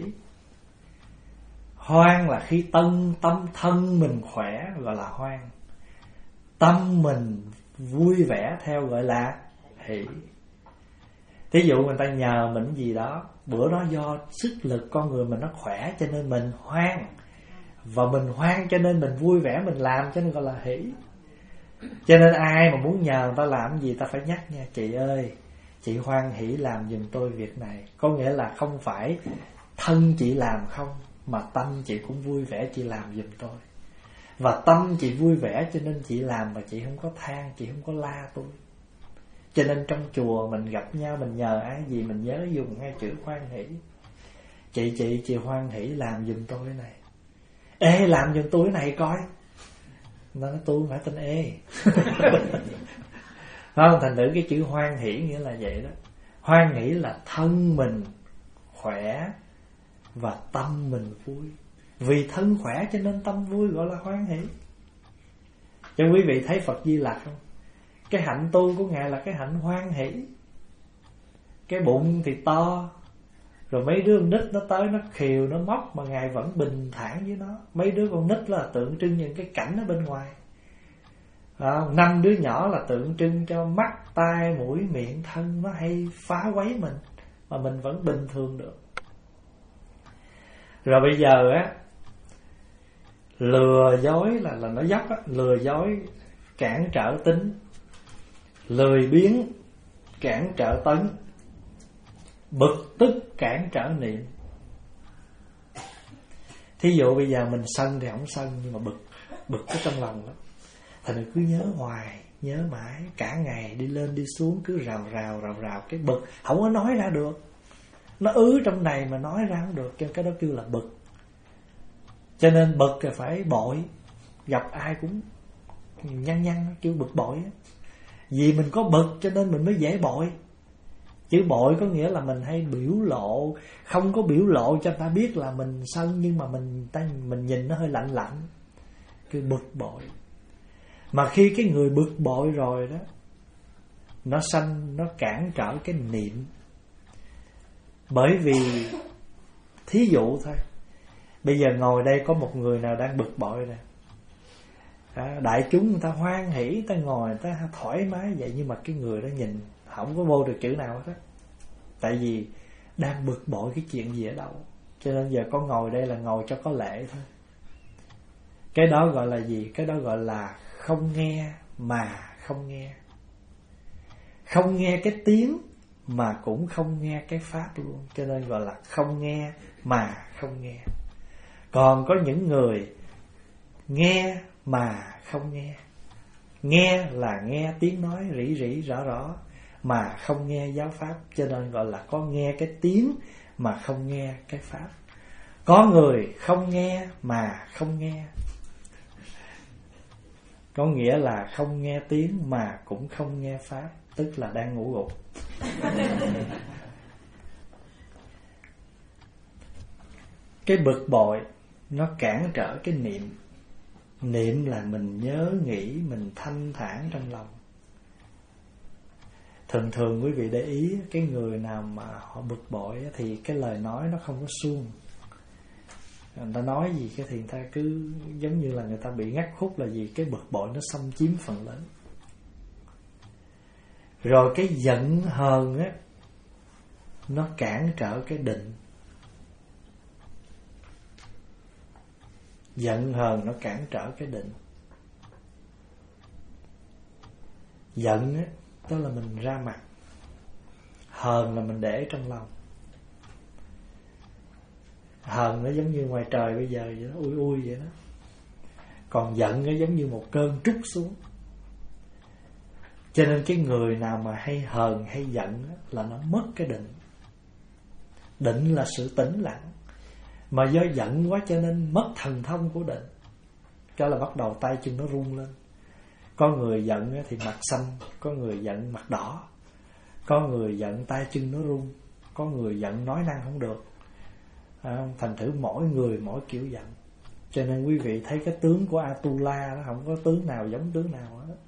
S1: Hoan là khi tân tâm thân mình khỏe gọi là hoan, tâm mình vui vẻ theo gọi là hỷ. Thí dụ người ta nhờ mình gì đó, bữa đó do sức lực con người mình nó khỏe cho nên mình hoan, và mình hoan cho nên mình vui vẻ mình làm, cho nên gọi là hỷ. Cho nên ai mà muốn nhờ người ta làm gì ta phải nhắc nha, chị ơi chị hoan hỷ làm giùm tôi việc này. Có nghĩa là không phải thân chị làm không, mà tâm chị cũng vui vẻ chị làm giùm tôi. Và tâm chị vui vẻ cho nên chị làm mà chị không có than, chị không có la tôi. Cho nên trong chùa mình gặp nhau, mình nhờ ai gì mình nhớ dùng ngay chữ hoan hỷ. Chị chị chị hoan hỷ làm giùm tôi cái này. Ê làm giùm tôi cái này coi. Nó nói tôi không phải tên ê. Không, thành thử cái chữ hoan hỷ nghĩa là vậy đó. Hoan hỷ là thân mình khỏe và tâm mình vui. Vì thân khỏe cho nên tâm vui, gọi là hoan hỷ. Cho quý vị thấy Phật Di Lặc không? Cái hạnh tu của Ngài là cái hạnh hoan hỷ. Cái bụng thì to, rồi mấy đứa con nít nó tới nó khều nó móc mà Ngài vẫn bình thản với nó. Mấy đứa con nít là tượng trưng những cái cảnh ở bên ngoài. À, năm đứa nhỏ là tượng trưng cho mắt, tai, mũi, miệng, thân nó hay phá quấy mình, mà mình vẫn bình thường được. Rồi bây giờ á, lừa dối là là nó dốc á, lừa dối cản trở tính, lười biếng cản trở tấn, bực tức cản trở niệm. Thí dụ bây giờ mình sân thì không sân, nhưng mà bực, bực ở trong lòng đó. Thành cứ nhớ hoài, nhớ mãi, cả ngày đi lên đi xuống cứ rào rào rào rào cái bực, không có nói ra được. Nó ứ trong này mà nói ra không được, cho cái đó kêu là bực. Cho nên bực là phải bội, gặp ai cũng nhăn nhăn kêu bực bội. Vì mình có bực cho nên mình mới dễ bội. Chữ bội có nghĩa là mình hay biểu lộ, không có biểu lộ cho ta biết là mình sân, nhưng mà mình ta, mình nhìn nó hơi lạnh lạnh, kêu bực bội. Mà khi cái người bực bội rồi đó, nó sanh, nó cản trở cái niệm. Bởi vì thí dụ thôi, bây giờ ngồi đây có một người nào đang bực bội nè, à, đại chúng người ta hoan hỷ, người ta ngồi người ta thoải mái vậy, nhưng mà cái người đó nhìn không có vô được chữ nào hết. Tại vì đang bực bội cái chuyện gì ở đâu. Cho nên giờ có ngồi đây là ngồi cho có lễ thôi. Cái đó gọi là gì? Cái đó gọi là không nghe mà không nghe. Không nghe cái tiếng mà cũng không nghe cái pháp luôn. Cho nên gọi là không nghe mà không nghe. Còn có những người nghe mà không nghe. Nghe là nghe tiếng nói rỉ rỉ rõ rõ, mà không nghe giáo pháp. Cho nên gọi là có nghe cái tiếng mà không nghe cái pháp. Có người không nghe mà không nghe, có nghĩa là không nghe tiếng mà cũng không nghe pháp, tức là đang ngủ gục. Cái bực bội nó cản trở cái niệm. Niệm là mình nhớ nghĩ, mình thanh thản trong lòng. Thường thường quý vị để ý, cái người nào mà họ bực bội thì cái lời nói nó không có suông. Người ta nói gì cái thì người ta cứ giống như là người ta bị ngắt khúc là gì, cái bực bội nó xâm chiếm phần lớn. Rồi cái giận hờn á, nó cản trở cái định. Giận hờn nó cản trở cái định. Giận á, đó là mình ra mặt. Hờn là mình để trong lòng. Hờn nó giống như ngoài trời bây giờ vậy đó, ui ui vậy đó. Còn giận nó giống như một cơn trút xuống. Cho nên cái người nào mà hay hờn hay giận là nó mất cái định. Định là sự tĩnh lặng. Mà do giận quá cho nên mất thần thông của định. Cho là bắt đầu tay chân nó run lên. Có người giận thì mặt xanh, có người giận mặt đỏ, có người giận tay chân nó run, có người giận nói năng không được. À, thành thử mỗi người mỗi kiểu giận. Cho nên quý vị thấy cái tướng của Atula đó, không có tướng nào giống tướng nào hết.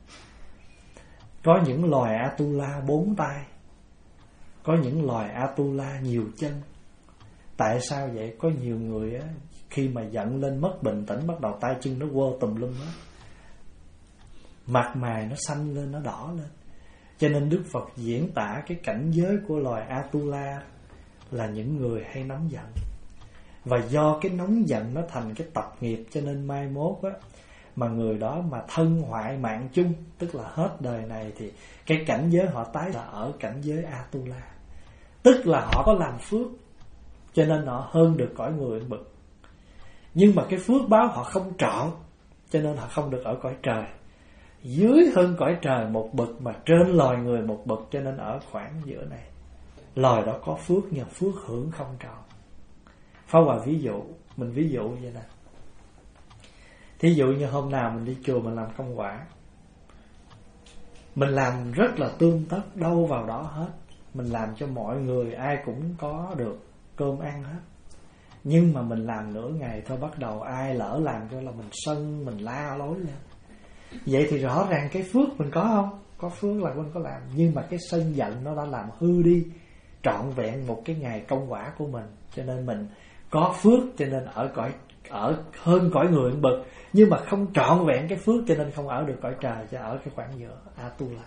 S1: Có những loài Atula bốn tay, có những loài Atula nhiều chân. Tại sao vậy? Có nhiều người á, khi mà giận lên mất bình tĩnh, bắt đầu tay chân nó quơ tùm lum á, mặt mày nó xanh lên, nó đỏ lên. Cho nên Đức Phật diễn tả cái cảnh giới của loài Atula là những người hay nóng giận. Và do cái nóng giận nó thành cái tập nghiệp, cho nên mai mốt á, mà người đó mà thân hoại mạng chung, tức là hết đời này, thì cái cảnh giới họ tái là ở cảnh giới Atula. Tức là họ có làm phước, cho nên họ hơn được cõi người bực. Nhưng mà cái phước báo họ không trọn, cho nên họ không được ở cõi trời. Dưới hơn cõi trời một bậc mà trên loài người một bậc, cho nên ở khoảng giữa này. Loài đó có phước nhưng phước hưởng không trọn. Pháp Hòa ví dụ, mình ví dụ vậy nè. Thí dụ như hôm nào mình đi chùa mình làm công quả, mình làm rất là tương tất, đâu vào đó hết. Mình làm cho mọi người ai cũng có được cơm ăn hết. Nhưng mà mình làm nửa ngày thôi, bắt đầu ai lỡ làm cho là mình sân, mình la lối lên. Vậy thì rõ ràng cái phước mình có không? Có phước là mình có làm. Nhưng mà cái sân giận nó đã làm hư đi trọn vẹn một cái ngày công quả của mình. Cho nên mình có phước, cho nên ở cõi ở hơn cõi người bậc, nhưng mà không trọn vẹn cái phước, cho nên không ở được cõi trời, cho ở cái khoảng giữa Atula.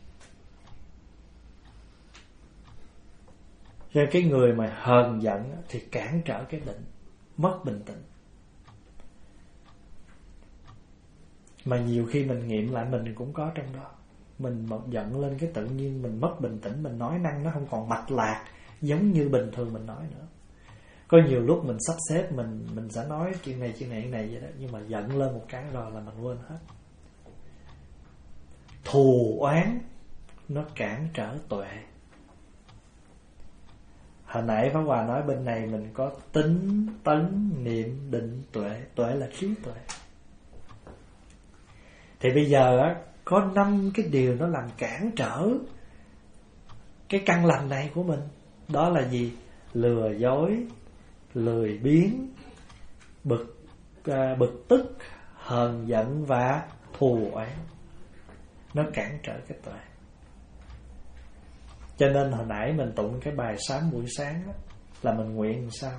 S1: Rồi cái người mà hờn giận thì cản trở cái định, mất bình tĩnh. Mà nhiều khi mình nghiệm lại mình cũng có trong đó. Mình một giận lên cái tự nhiên mình mất bình tĩnh, mình nói năng nó không còn mạch lạc giống như bình thường mình nói nữa. Có nhiều lúc mình sắp xếp mình mình sẽ nói chuyện này chuyện này chuyện này vậy đó, nhưng mà giận lên một cái rồi là mình quên hết. Thù oán nó cản trở tuệ. Hồi nãy Pháp Hòa nói bên này mình có tính, tấn, niệm, định, tuệ. Tuệ là trí tuệ. Thì bây giờ á, có năm cái điều nó làm cản trở cái căn lành này của mình. Đó là gì? Lừa dối, lười biếng, bực, à, bực tức, hờn giận và thù oán. Nó cản trở cái tuệ. Cho nên hồi nãy mình tụng cái bài sám buổi sáng đó, là mình nguyện làm sao?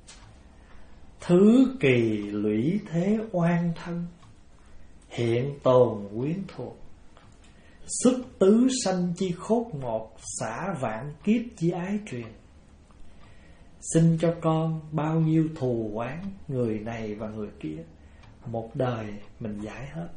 S1: Thứ kỳ lũy thế oan thân, hiện tồn quyến thuộc, sức tứ sanh chi khốt một, xả vạn kiếp chi ái truyền. Xin cho con bao nhiêu thù oán người này và người kia, một đời mình giải hết.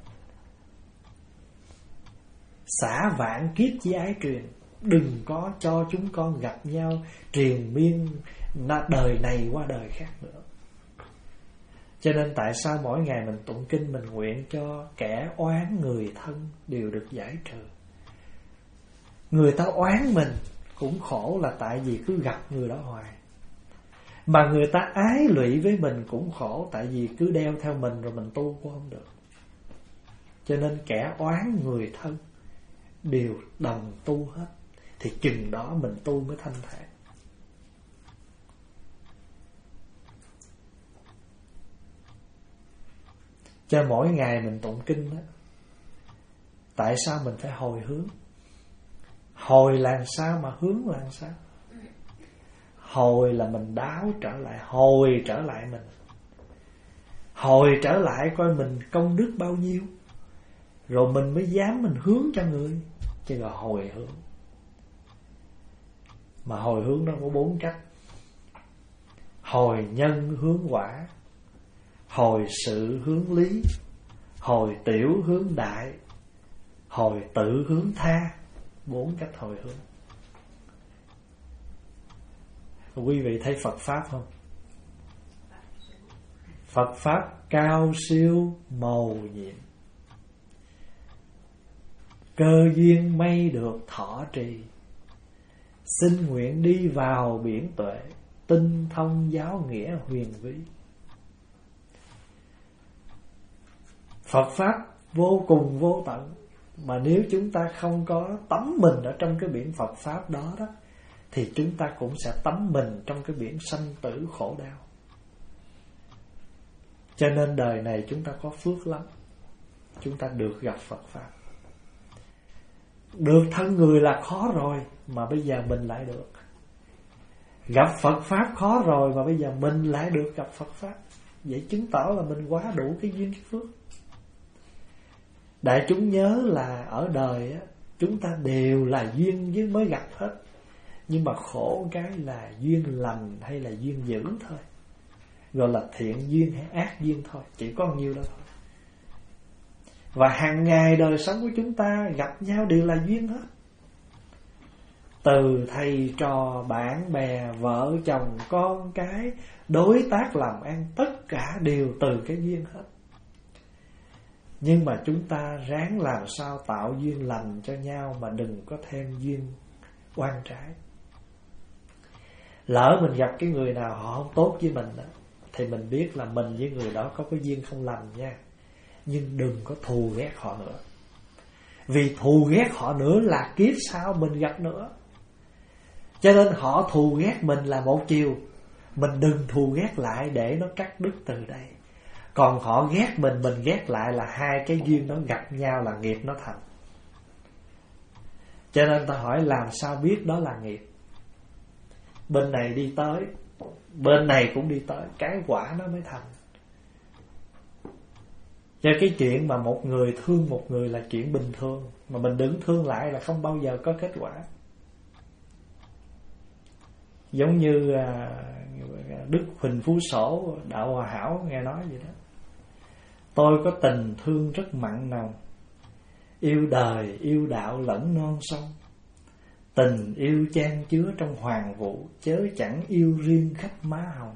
S1: Xả vạn kiếp chi ái truyền. Đừng có cho chúng con gặp nhau triền miên đời này qua đời khác nữa. Cho nên tại sao mỗi ngày mình tụng kinh mình nguyện cho kẻ oán người thân đều được giải trừ. Người ta oán mình cũng khổ là tại vì cứ gặp người đó hoài. Mà người ta ái lụy với mình cũng khổ tại vì cứ đeo theo mình rồi mình tu cũng không được. Cho nên kẻ oán người thân đều đồng tu hết. Thì chừng đó mình tu mới thanh thản. Cho mỗi ngày mình tụng kinh đó, tại sao mình phải hồi hướng? Hồi là sao mà hướng là sao? Hồi là mình đáo trở lại, hồi trở lại mình. Hồi trở lại coi mình công đức bao nhiêu, rồi mình mới dám mình hướng cho người. Chứ gọi hồi hướng. Mà hồi hướng nó có bốn cách. Hồi nhân hướng quả, hồi sự hướng lý, hồi tiểu hướng đại, hồi tự hướng tha. Bốn cách hồi hướng. Quý vị thấy Phật Pháp không? Phật Pháp cao siêu màu nhiệm, cơ duyên may được thọ trì. Xin nguyện đi vào biển tuệ, tinh thông giáo nghĩa huyền bí. Phật Pháp vô cùng vô tận, mà nếu chúng ta không có tắm mình ở trong cái biển Phật Pháp đó đó, thì chúng ta cũng sẽ tắm mình trong cái biển sanh tử khổ đau. Cho nên đời này chúng ta có phước lắm, chúng ta được gặp Phật Pháp. Được thân người là khó rồi, mà bây giờ mình lại được gặp Phật Pháp khó rồi, mà bây giờ mình lại được gặp Phật Pháp. Vậy chứng tỏ là mình quá đủ cái duyên cái phước. Đại chúng nhớ là ở đời á, chúng ta đều là duyên với mới gặp hết. Nhưng mà khổ cái là duyên lành hay là duyên dữ thôi, gọi là thiện duyên hay ác duyên thôi, chỉ có nhiêu đó thôi. Và hàng ngày đời sống của chúng ta gặp nhau đều là duyên hết. Từ thầy trò, bạn bè, vợ chồng, con cái, đối tác làm ăn, tất cả đều từ cái duyên hết. Nhưng mà chúng ta ráng làm sao tạo duyên lành cho nhau, mà đừng có thêm duyên oan trái. Lỡ mình gặp cái người nào họ không tốt với mình đó, thì mình biết là mình với người đó có cái duyên không lành nha. Nhưng đừng có thù ghét họ nữa. Vì thù ghét họ nữa là kiếp sau mình gặp nữa. Cho nên họ thù ghét mình là một chiều, mình đừng thù ghét lại để nó cắt đứt từ đây. Còn họ ghét mình, mình ghét lại là hai cái duyên đó gặp nhau là nghiệp nó thành. Cho nên ta hỏi làm sao biết đó là nghiệp. Bên này đi tới, bên này cũng đi tới, cái quả nó mới thành. Cho cái chuyện mà một người thương một người là chuyện bình thường, mà mình đứng thương lại là không bao giờ có kết quả. Giống như Đức Huỳnh Phú Sổ, Đạo Hòa Hảo nghe nói vậy đó. Tôi có tình thương rất mặn nồng, yêu đời, yêu đạo lẫn non sông. Tình yêu chan chứa trong hoàng vũ, chớ chẳng yêu riêng khách má hồng.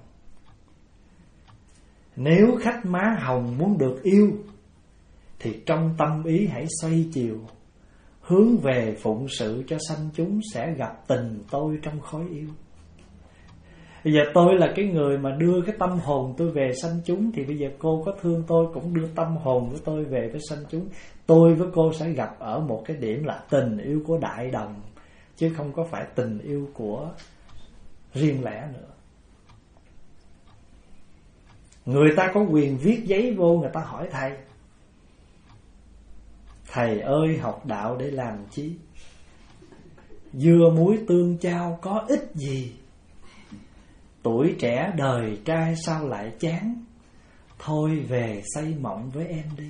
S1: Nếu khách má hồng muốn được yêu, thì trong tâm ý hãy xoay chiều, hướng về phụng sự cho sanh chúng sẽ gặp tình tôi trong khói yêu. Bây giờ tôi là cái người mà đưa cái tâm hồn tôi về sanh chúng, thì bây giờ cô có thương tôi cũng đưa tâm hồn của tôi về với sanh chúng. Tôi với cô sẽ gặp ở một cái điểm là tình yêu của đại đồng, chứ không có phải tình yêu của riêng lẻ nữa. Người ta có quyền viết giấy vô, người ta hỏi thầy: thầy ơi, học đạo để làm chi? Dưa muối tương chao có ích gì? Tuổi trẻ đời trai sao lại chán? Thôi về xây mộng với em đi.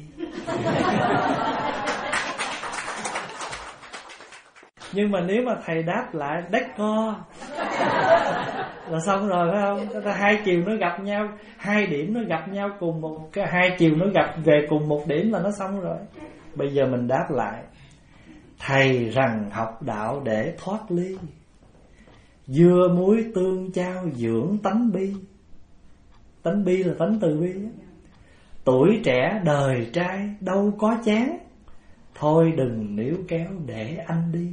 S1: Nhưng mà nếu mà thầy đáp lại đếch co là xong rồi, phải không? Hai chiều nó gặp nhau, hai điểm nó gặp nhau cùng một cái, hai chiều nó gặp về cùng một điểm là nó xong rồi. Bây giờ mình đáp lại: thầy rằng học đạo để thoát ly, dưa muối tương chao dưỡng tánh bi. Tánh bi là tánh từ bi. Tuổi trẻ đời trai đâu có chán, thôi đừng níu kéo để anh đi.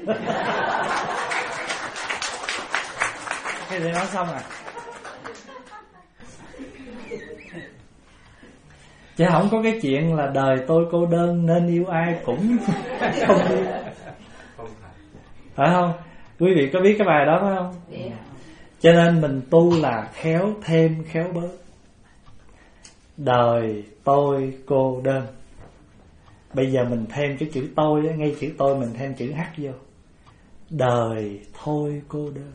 S1: Thế thì nói xong à. Chứ không có cái chuyện là đời tôi cô đơn nên yêu ai cũng không yêu. Phải không? Quý vị có biết cái bài đó phải không? Yeah. Cho nên mình tu là khéo thêm khéo bớt. Đời tôi cô đơn. Bây giờ mình thêm cái chữ tôi, ngay chữ tôi mình thêm chữ H vô. Đời thôi cô đơn.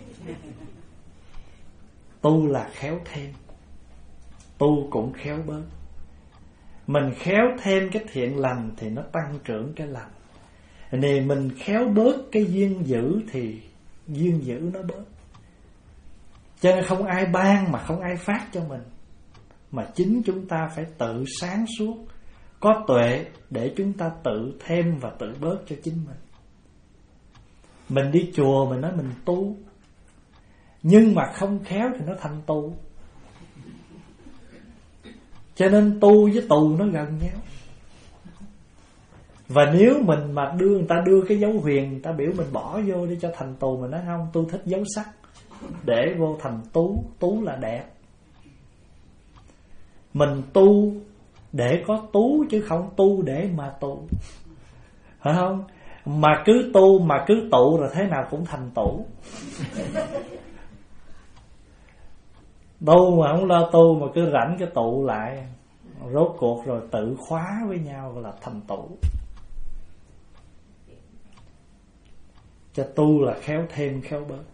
S1: Tu là khéo thêm, tu cũng khéo bớt. Mình khéo thêm cái thiện lành thì nó tăng trưởng cái lành. Nên mình khéo bớt cái duyên dữ thì duyên dữ nó bớt. Cho nên không ai ban mà không ai phát cho mình, mà chính chúng ta phải tự sáng suốt, có tuệ để chúng ta tự thêm và tự bớt cho chính mình. Mình đi chùa mình nói mình tu, nhưng mà không khéo thì nó thành tu. Cho nên tu với tù nó gần nhau. Và nếu mình mà đưa người ta đưa cái dấu huyền, người ta biểu mình bỏ vô đi cho thành tù, mình nói không, tôi thích dấu sắc, để vô thành tú. Tú là đẹp. Mình tu để có tú chứ không tu để mà tụ, phải không? Mà cứ tu mà cứ tụ rồi thế nào cũng thành tủ. Tu mà không lo tu mà cứ rảnh cái tụ lại, rốt cuộc rồi tự khóa với nhau là thành tủ. Cho tu là khéo thêm khéo bớt.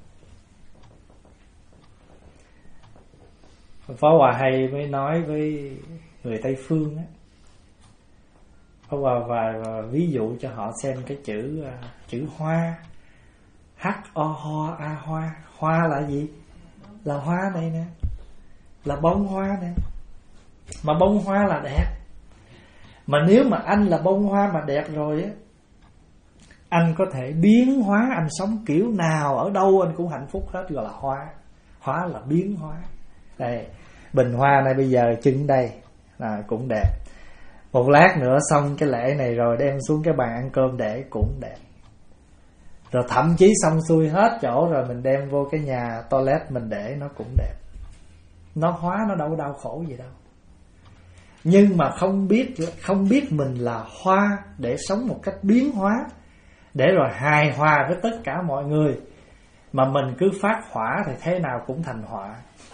S1: Phó Hòa Hay mới nói với người Tây Phương á, Phó Hòa và, và ví dụ cho họ xem cái chữ chữ hoa. H O Ho A hoa. Hoa là gì? Là hoa này nè, là bông hoa nè. Mà bông hoa là đẹp. Mà nếu mà anh là bông hoa mà đẹp rồi á, anh có thể biến hóa, anh sống kiểu nào ở đâu anh cũng hạnh phúc hết, gọi là hoa. Hoa là biến hóa. Đây, bình hoa này bây giờ trưng đây là cũng đẹp. Một lát nữa xong cái lễ này rồi đem xuống cái bàn ăn cơm để cũng đẹp. Rồi thậm chí xong xuôi hết chỗ rồi mình đem vô cái nhà toilet mình để nó cũng đẹp. Nó hóa, nó đâu đau khổ gì đâu. Nhưng mà không biết không biết mình là hoa để sống một cách biến hóa, để rồi hài hòa với tất cả mọi người, mà mình cứ phát hỏa thì thế nào cũng thành họa.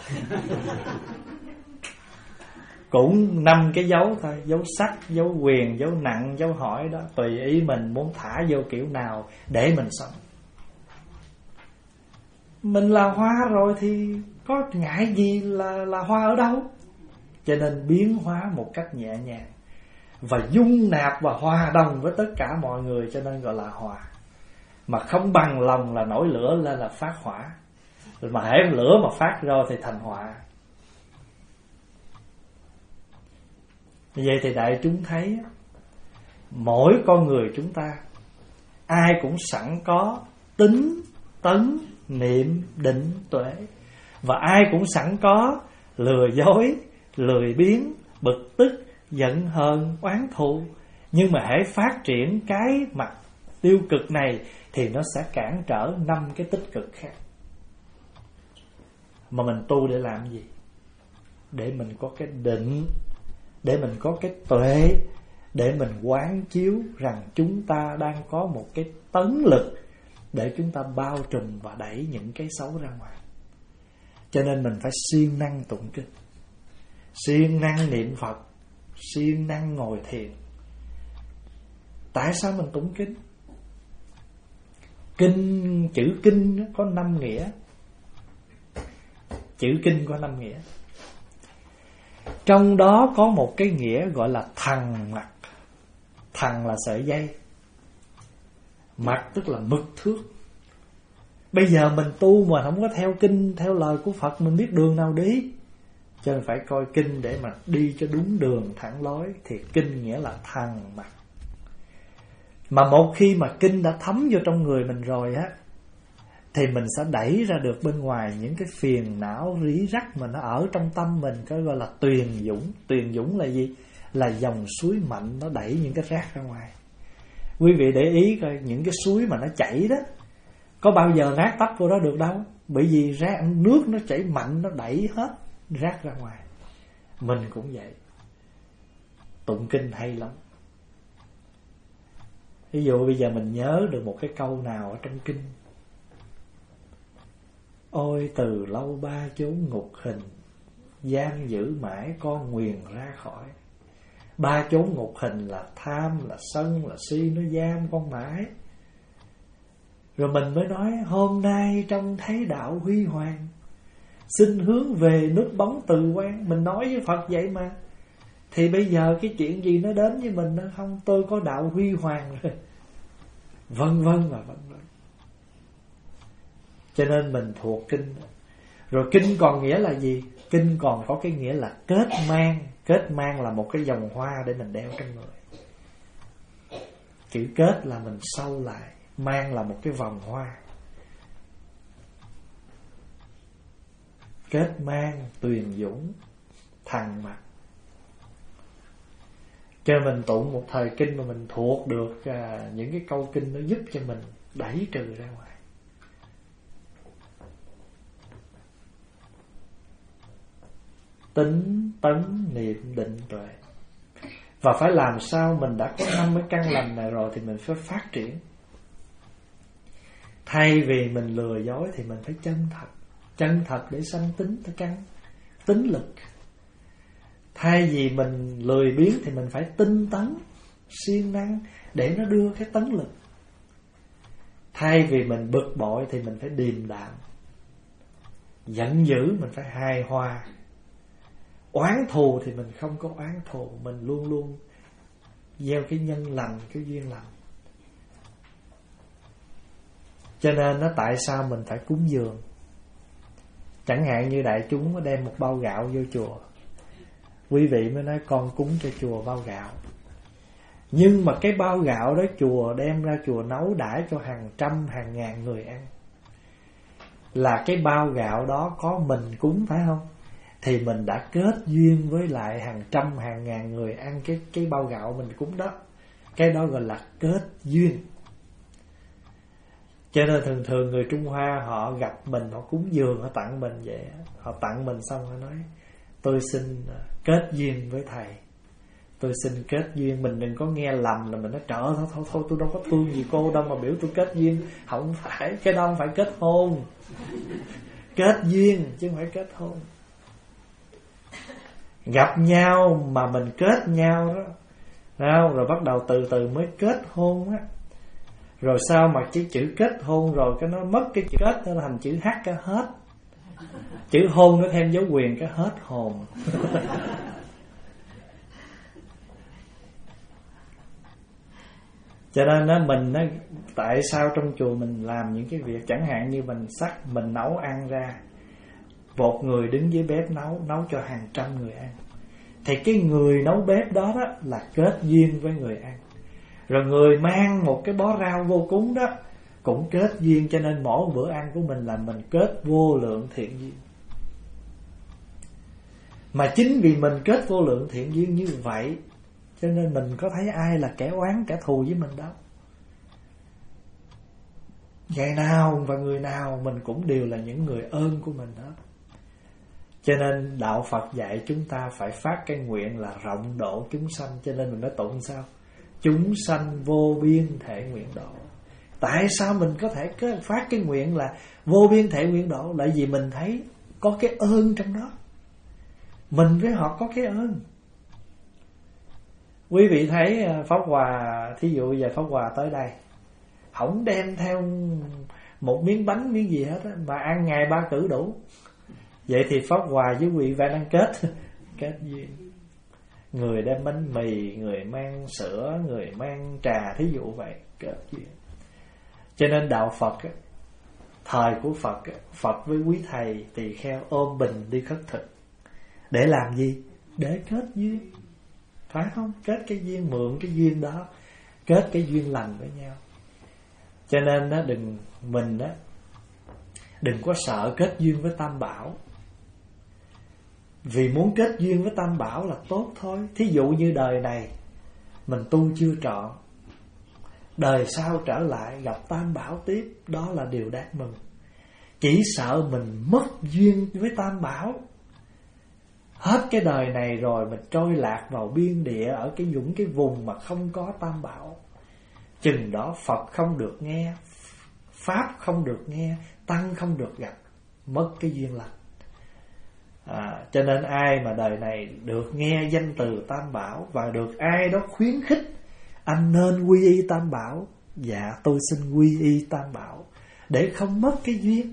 S1: Cũng năm cái dấu thôi, dấu sắc, dấu quyền, dấu nặng, dấu hỏi đó, tùy ý mình muốn thả vô kiểu nào để mình sống. Mình là hoa rồi thì có ngại gì là, là hoa ở đâu. Cho nên biến hóa một cách nhẹ nhàng và dung nạp và hòa đồng với tất cả mọi người, cho nên gọi là hòa. Mà không bằng lòng là nổi lửa lên là phát hỏa. Mà hễ lửa mà phát ra thì thành họa. Vậy thì đại chúng thấy mỗi con người chúng ta ai cũng sẵn có tính, tấn, niệm, định, tuệ. Và ai cũng sẵn có lừa dối, lười biếng, bực tức, giận hờn, oán thù. Nhưng mà hễ phát triển cái mặt tiêu cực này thì nó sẽ cản trở năm cái tích cực khác. Mà mình tu để làm gì? Để mình có cái định, để mình có cái tuệ, để mình quán chiếu rằng chúng ta đang có một cái tấn lực để chúng ta bao trùm và đẩy những cái xấu ra ngoài. Cho nên mình phải siêng năng tụng kinh, siêng năng niệm Phật, siêng năng ngồi thiền. Tại sao mình tụng kinh? Kinh, chữ kinh có năm nghĩa. Chữ kinh có năm nghĩa. Trong đó có một cái nghĩa gọi là thằng mặc. Thằng là sợi dây, mặc tức là mực thước. Bây giờ mình tu mà không có theo kinh, theo lời của Phật, mình biết đường nào đi. Cho nên phải coi kinh để mà đi cho đúng đường thẳng lối. Thì kinh nghĩa là thằng mặc. Mà một khi mà kinh đã thấm vô trong người mình rồi á, thì mình sẽ đẩy ra được bên ngoài những cái phiền não rí rắc mà nó ở trong tâm mình, cái gọi là tuyền dũng. Tuyền dũng là gì? Là dòng suối mạnh nó đẩy những cái rác ra ngoài. Quý vị để ý coi, những cái suối mà nó chảy đó, có bao giờ rác tấp vô đó được đâu. Bởi vì rác, nước nó chảy mạnh, nó đẩy hết rác ra ngoài. Mình cũng vậy. Tụng kinh hay lắm. Ví dụ bây giờ mình nhớ được một cái câu nào ở trong kinh: ôi từ lâu ba chốn ngục hình, giam giữ mãi con nguyền ra khỏi. Ba chốn ngục hình là tham, là sân, là si, nó giam con mãi. Rồi mình mới nói hôm nay trông thấy đạo huy hoàng, xin hướng về nút bóng từ quan. Mình nói với Phật vậy mà. Thì bây giờ cái chuyện gì nó đến với mình nó không? Tôi có đạo huy hoàng rồi. Vân vân và vân vân. Cho nên mình thuộc kinh. Rồi kinh còn nghĩa là gì? Kinh còn có cái nghĩa là kết mang. Kết mang là một cái vòng hoa để mình đeo trong người. Chữ kết là mình sâu lại, mang là một cái vòng hoa. Kết mang, tuyền dũng, thằng mặc. Cho mình tụng một thời kinh mà mình thuộc được à, những cái câu kinh nó giúp cho mình đẩy trừ ra ngoài. Tính, tấn, niệm, định, tuệ. Và phải làm sao mình đã có năm cái căn lành này rồi thì mình phải phát triển. Thay vì mình lừa dối thì mình phải chân thật. Chân thật để sanh tính tới căn, tính lực. Thay vì mình lười biếng thì mình phải tinh tấn, siêng năng để nó đưa cái tấn lực. Thay vì mình bực bội thì mình phải điềm đạm. Giận dữ mình phải hài hòa. Oán thù thì mình không có oán thù, mình luôn luôn gieo cái nhân lành, cái duyên lành. Cho nên nó tại sao mình phải cúng dường. Chẳng hạn như đại chúng đem một bao gạo vô chùa, quý vị mới nói con cúng cho chùa bao gạo. Nhưng mà cái bao gạo đó chùa đem ra chùa nấu đãi cho hàng trăm, hàng ngàn người ăn. Là cái bao gạo đó có mình cúng phải không? thì mình đã kết duyên với lại hàng trăm hàng ngàn người ăn cái cái bao gạo mình cúng đó. Cái đó gọi là kết duyên. Cho nên thường thường người Trung Hoa họ gặp mình, họ cúng dường, họ tặng mình vậy. Họ tặng mình xong họ nói tôi xin kết duyên với thầy, tôi xin kết duyên. Mình đừng có nghe lầm là mình nói trời ơi thôi thôi thôi tôi đâu có thương gì cô đâu mà biểu tôi kết duyên. Không phải, cái đó không phải kết hôn. Kết duyên chứ không phải kết hôn. Gặp nhau mà mình kết nhau đó, đó rồi bắt đầu từ từ mới kết hôn á. Rồi sao mà cái chữ kết hôn rồi cái nó mất cái chữ kết, nó thành chữ H cái hết. Chữ hôn nó thêm dấu quyền cái hết hồn. Cho nên á mình á, tại sao trong chùa mình làm những cái việc chẳng hạn như mình sắc, mình nấu ăn ra, một người đứng dưới bếp nấu, nấu cho hàng trăm người ăn, thì cái người nấu bếp đó, đó là kết duyên với người ăn. Rồi người mang một cái bó rau vô cúng đó cũng kết duyên. Cho nên mỗi bữa ăn của mình là mình kết vô lượng thiện duyên. Mà chính vì mình kết vô lượng thiện duyên như vậy, cho nên mình có thấy ai là kẻ oán kẻ thù với mình đâu. Ngày nào và người nào mình cũng đều là những người ơn của mình hết. Cho nên đạo Phật dạy chúng ta phải phát cái nguyện là rộng độ chúng sanh. Cho nên mình nói tụng sao? Chúng sanh vô biên thể nguyện độ. Tại sao mình có thể phát cái nguyện là vô biên thể nguyện độ? Tại vì mình thấy có cái ơn trong đó. Mình với họ có cái ơn. Quý vị thấy Pháp Hòa, thí dụ giờ Pháp Hòa tới đây, không đem theo một miếng bánh miếng gì hết á, mà ăn ngày ba cử đủ. Vậy thì Pháp Hòa với quý vị phải đang kết kết duyên. Người đem bánh mì, người mang sữa, người mang trà, thí dụ vậy, kết duyên. Cho nên đạo Phật á, thời của Phật á, Phật với quý thầy tỳ kheo ôm bình đi khất thực. Để làm gì? Để kết duyên. Phải không? Kết cái duyên, mượn cái duyên đó, kết cái duyên lành với nhau. Cho nên đó, đừng mình đó, đừng có sợ kết duyên với Tam Bảo. Vì muốn kết duyên với Tam Bảo là tốt thôi. Thí dụ như đời này mình tu chưa trọn, đời sau trở lại gặp Tam Bảo tiếp, đó là điều đáng mừng. Chỉ sợ mình mất duyên với Tam Bảo, hết cái đời này rồi mình trôi lạc vào biên địa, ở cái những cái vùng mà không có Tam Bảo. Chừng đó Phật không được nghe, Pháp không được nghe, Tăng không được gặp, mất cái duyên lành. À, cho nên ai mà đời này được nghe danh từ Tam Bảo và được ai đó khuyến khích anh nên quy y Tam Bảo, dạ tôi xin quy y Tam Bảo để không mất cái duyên.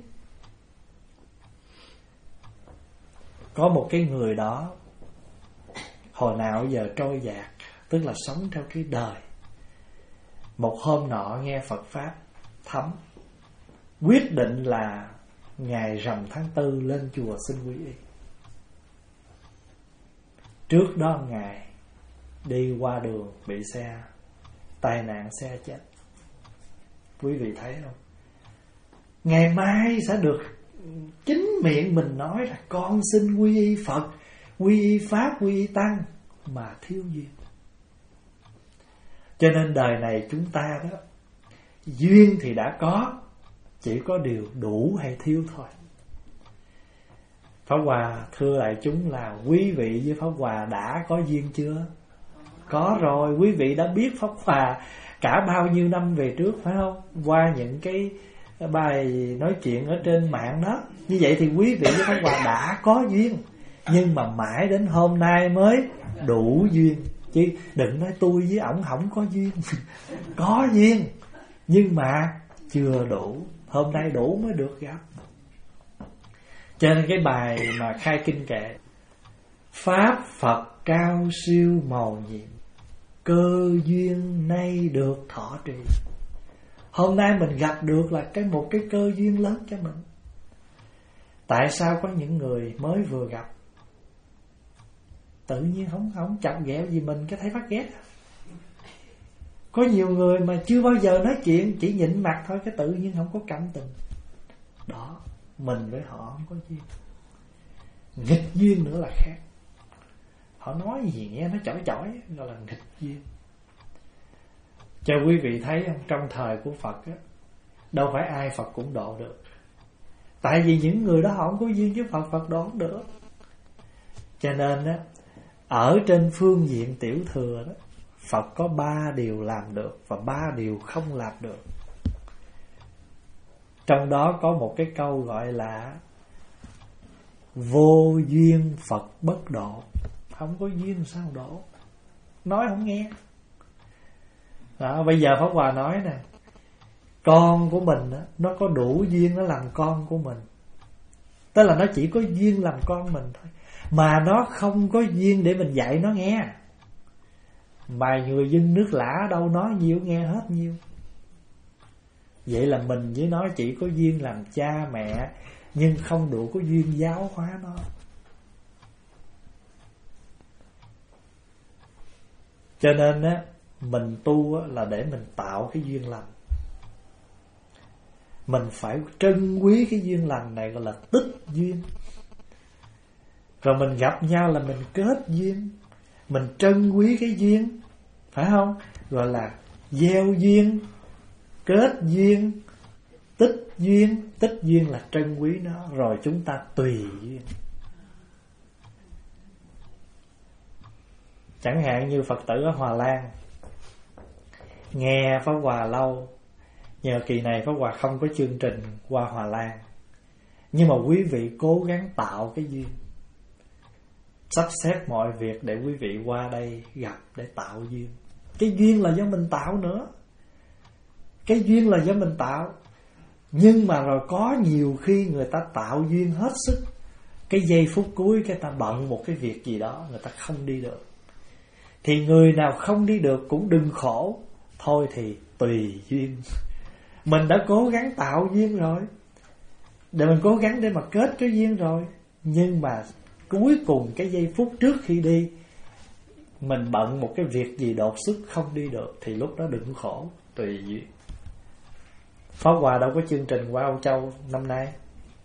S1: Có một cái người đó hồi nào giờ trôi dạt, tức là sống theo cái đời. Một hôm nọ nghe Phật Pháp thấm, quyết định là ngày rằm tháng tư lên chùa xin quy y. Trước đó ngày đi qua đường bị xe tai nạn xe chết. Quý vị thấy không? Ngày mai sẽ được chính miệng mình nói là con xin quy y Phật, quy y Pháp, quy y Tăng, mà thiếu duyên. Cho nên đời này chúng ta đó, duyên thì đã có, chỉ có điều đủ hay thiếu thôi. Pháp Hòa thưa lại chúng là quý vị với Pháp Hòa đã có duyên chưa? Có rồi, quý vị đã biết Pháp Hòa cả bao nhiêu năm về trước, phải không? Qua những cái bài nói chuyện ở trên mạng đó. Như vậy thì quý vị với Pháp Hòa đã có duyên, nhưng mà mãi đến hôm nay mới đủ duyên. Chứ đừng nói tôi với ổng không có duyên. Có duyên, nhưng mà chưa đủ. Hôm nay đủ mới được gặp. Cho nên cái bài mà khai kinh kệ: Pháp Phật cao siêu màu nhiệm, cơ duyên nay được thọ trì. Hôm nay mình gặp được là cái một cái cơ duyên lớn cho mình. Tại sao có những người mới vừa gặp tự nhiên không không chọc ghẹo gì mình cái thấy phát ghét? Có nhiều người mà chưa bao giờ nói chuyện, chỉ nhịn mặt thôi, cái tự nhiên không có cảm tình. Đó, mình với họ không có duyên. Nghịch duyên nữa là khác. Họ nói gì nghe nó chỏi chỏi, gọi là nghịch duyên. Cho quý vị thấy không, trong thời của Phật á, đâu phải ai Phật cũng độ được. Tại vì những người đó họ không có duyên với Phật, Phật độ không được. Cho nên á, ở trên phương diện tiểu thừa đó, Phật có ba điều làm được và ba điều không làm được. Trong đó có một cái câu gọi là vô duyên Phật bất độ. Không có duyên sao độ, nói không nghe. Đó, bây giờ Pháp Hòa nói nè, con của mình đó, nó có đủ duyên nó làm con của mình, tức là nó chỉ có duyên làm con mình thôi, mà nó không có duyên để mình dạy nó nghe. Mà người dân nước lã đâu nói nhiêu nghe hết nhiêu. Vậy là mình với nó chỉ có duyên làm cha mẹ, nhưng không đủ có duyên giáo hóa nó. Cho nên á, mình tu á, là để mình tạo cái duyên lành. Mình phải trân quý cái duyên lành này, gọi là tích duyên. Rồi mình gặp nhau là mình kết duyên, mình trân quý cái duyên, phải không? Gọi là gieo duyên, kết duyên, tích duyên. Tích duyên là trân quý nó, rồi chúng ta tùy duyên. Chẳng hạn như Phật tử ở Hòa Lan nghe Pháp Hòa lâu, nhờ kỳ này Pháp Hòa không có chương trình qua Hòa Lan, nhưng mà quý vị cố gắng tạo cái duyên, sắp xếp mọi việc để quý vị qua đây gặp để tạo duyên. Cái duyên là do mình tạo nữa, cái duyên là do mình tạo. Nhưng mà rồi có nhiều khi người ta tạo duyên hết sức, cái giây phút cuối cái ta bận một cái việc gì đó, người ta không đi được. Thì người nào không đi được cũng đừng khổ, thôi thì tùy duyên. Mình đã cố gắng tạo duyên rồi, để mình cố gắng để mà kết cái duyên rồi, nhưng mà cuối cùng cái giây phút trước khi đi, mình bận một cái việc gì đột xuất không đi được, thì lúc đó đừng khổ, tùy duyên. Pháp Hòa đâu có chương trình qua Âu Châu năm nay,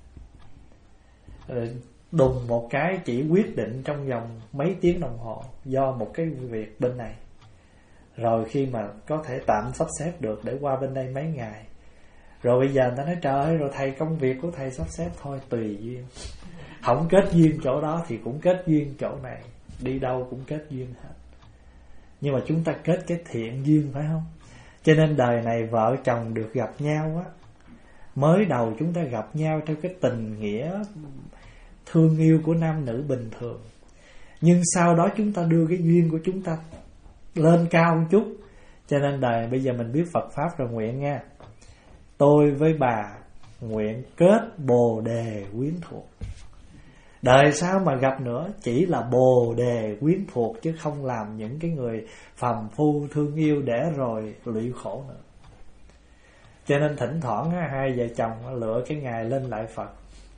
S1: đùng một cái chỉ quyết định trong vòng mấy tiếng đồng hồ do một cái việc bên này. Rồi khi mà có thể tạm sắp xếp được để qua bên đây mấy ngày, rồi bây giờ người ta nói trời ơi, rồi thầy công việc của thầy sắp xếp, thôi tùy duyên. Không kết duyên chỗ đó thì cũng kết duyên chỗ này, đi đâu cũng kết duyên hết. Nhưng mà chúng ta kết cái thiện duyên, phải không? Cho nên đời này vợ chồng được gặp nhau á, mới đầu chúng ta gặp nhau theo cái tình nghĩa thương yêu của nam nữ bình thường, nhưng sau đó chúng ta đưa cái duyên của chúng ta lên cao một chút. Cho nên đời bây giờ mình biết Phật Pháp rồi nguyện nha, tôi với bà nguyện kết bồ đề quyến thuộc. Đời sau mà gặp nữa chỉ là bồ đề quyến thuộc, chứ không làm những cái người phàm phu thương yêu để rồi lụy khổ nữa. Cho nên thỉnh thoảng hai vợ chồng lựa cái ngày lên lại Phật,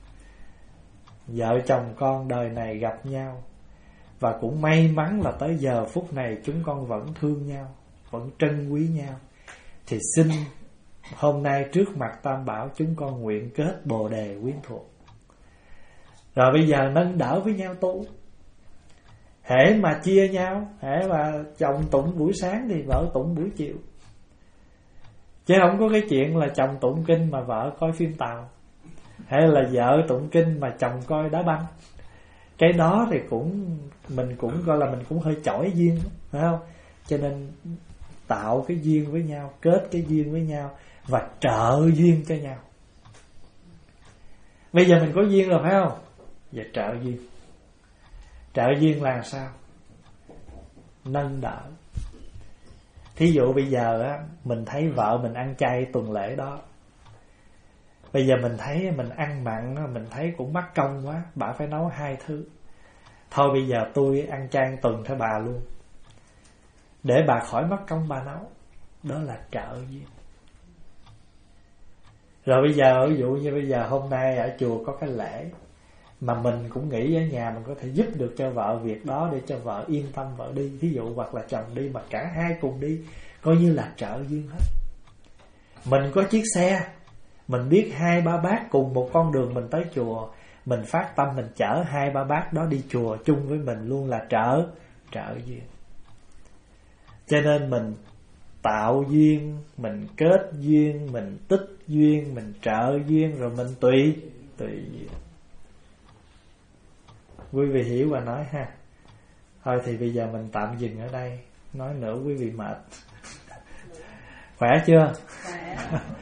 S1: vợ chồng con đời này gặp nhau, và cũng may mắn là tới giờ phút này chúng con vẫn thương nhau, vẫn trân quý nhau. Thì xin hôm nay trước mặt Tam Bảo chúng con nguyện kết bồ đề quyến thuộc. Rồi bây giờ nâng đỡ với nhau tu. Hễ mà chia nhau, hễ mà chồng tụng buổi sáng thì vợ tụng buổi chiều, chứ không có cái chuyện là chồng tụng kinh mà vợ coi phim Tàu, hay là vợ tụng kinh mà chồng coi đá banh. Cái đó thì cũng mình cũng coi là mình cũng hơi chỏi duyên, phải không? Cho nên tạo cái duyên với nhau, kết cái duyên với nhau và trợ duyên cho nhau. Bây giờ mình có duyên rồi, phải không? Giờ trợ duyên. Trợ duyên là sao? Nâng đỡ. Thí dụ bây giờ á, mình thấy vợ mình ăn chay tuần lễ đó, bây giờ mình thấy mình ăn mặn, mình thấy cũng mắc công quá, bà phải nấu hai thứ. Thôi bây giờ tôi ăn chay tuần theo bà luôn, để bà khỏi mắc công bà nấu. Đó là trợ duyên. Rồi bây giờ ví dụ như bây giờ hôm nay ở chùa có cái lễ, mà mình cũng nghĩ ở nhà mình có thể giúp được cho vợ việc đó để cho vợ yên tâm vợ đi, ví dụ, hoặc là chồng đi mà cả hai cùng đi, coi như là trợ duyên hết. Mình có chiếc xe, mình biết hai ba bác cùng một con đường mình tới chùa, mình phát tâm mình chở hai ba bác đó đi chùa chung với mình luôn là trợ trợ duyên. Cho nên mình tạo duyên, mình kết duyên, mình tích duyên, mình trợ duyên, rồi mình tùy tùy duyên. Quý vị hiểu và nói ha. Thôi thì bây giờ mình tạm dừng ở đây. Nói nữa quý vị mệt. Khỏe chưa?
S2: Khỏe.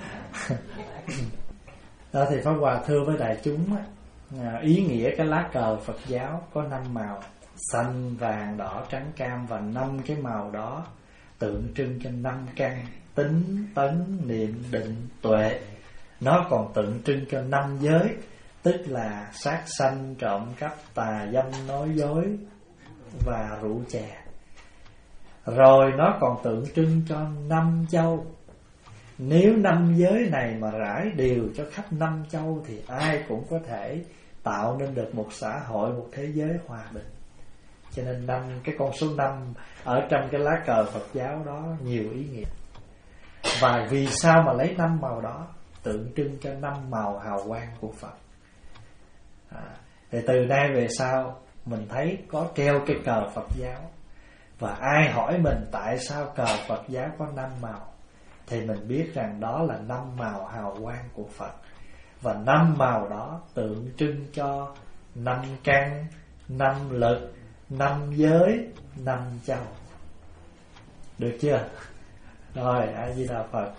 S1: Đó thì Pháp Hòa thưa với đại chúng á, ý nghĩa cái lá cờ Phật giáo có năm màu: xanh, vàng, đỏ, trắng, cam. Và năm cái màu đó tượng trưng cho năm căn: tính, tấn, niệm, định, tuệ. Nó còn tượng trưng cho năm giới, tức là sát sanh, trộm cắp, tà dâm, nói dối và rượu chè. Rồi nó còn tượng trưng cho năm châu. Nếu năm giới này mà rải đều cho khắp năm châu thì ai cũng có thể tạo nên được một xã hội, một thế giới hòa bình. Cho nên năm, cái con số năm ở trong cái lá cờ Phật giáo đó nhiều ý nghĩa. Và vì sao mà lấy năm màu đó? Tượng trưng cho năm màu hào quang của Phật. à, Thì từ nay về sau mình thấy có treo cái cờ Phật giáo, và ai hỏi mình tại sao cờ Phật giáo có năm màu, thì mình biết rằng đó là năm màu hào quang của Phật. Và năm màu đó tượng trưng cho năm căn, năm lực, năm giới, năm châu. Được chưa? Rồi, A Di Đà Phật.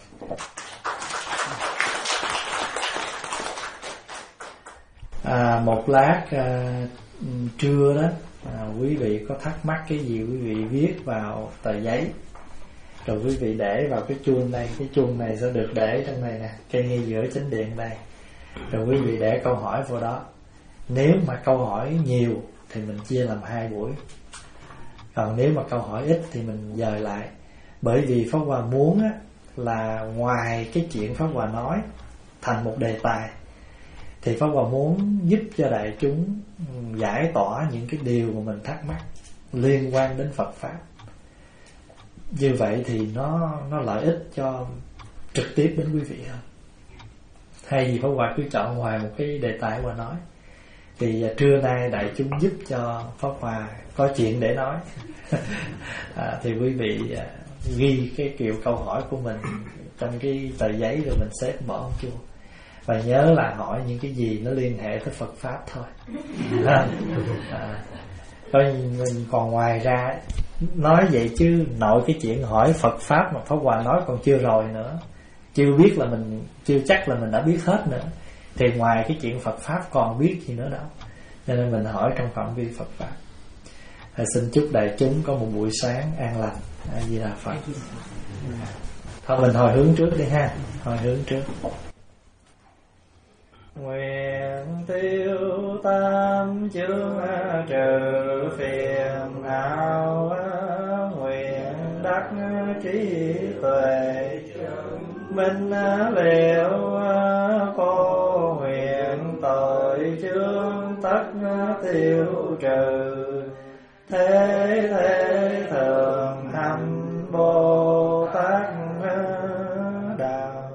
S1: À, một lát à, trưa đó, à, quý vị có thắc mắc cái gì quý vị viết vào tờ giấy, rồi quý vị để vào cái chuông đây. Cái chuông này sẽ được để trong này nè, cây ngay giữa chánh điện đây. Rồi quý vị để câu hỏi vào đó. Nếu mà câu hỏi nhiều thì mình chia làm hai buổi, còn nếu mà câu hỏi ít thì mình dời lại. Bởi vì Pháp Hòa muốn á, là ngoài cái chuyện Pháp Hòa nói thành một đề tài, thì Pháp Hòa muốn giúp cho đại chúng giải tỏa những cái điều mà mình thắc mắc liên quan đến Phật Pháp. Như vậy thì nó nó lợi ích cho trực tiếp đến quý vị hơn. Hay gì Pháp Hòa cứ chọn ngoài một cái đề tài Hòa nói. Thì trưa nay đại chúng giúp cho Pháp Hòa có chuyện để nói. à, Thì quý vị à, ghi cái kiểu câu hỏi của mình trong cái tờ giấy, rồi mình xếp bỏ ông chuông. Và nhớ là hỏi những cái gì nó liên hệ tới Phật Pháp thôi. à, Rồi mình còn ngoài ra nói vậy chứ nội cái chuyện hỏi Phật Pháp mà Pháp Hòa nói còn chưa rồi nữa, chưa biết là mình, chưa chắc là mình đã biết hết nữa. Thì ngoài cái chuyện Phật Pháp còn biết gì nữa đâu. Cho nên mình hỏi trong phạm vi Phật Pháp. Thì xin chúc đại chúng có một buổi sáng an lành. A Di Đà Phật. Thôi mình hồi hướng trước đi ha. Hồi hướng trước. Nguyện tiêu tam chướng trừ phiền não, nguyện đắc trí tuệ minh liệu, cô nguyện tội chướng tất tiêu trừ, thế thế thường hành Bồ Tát đạo.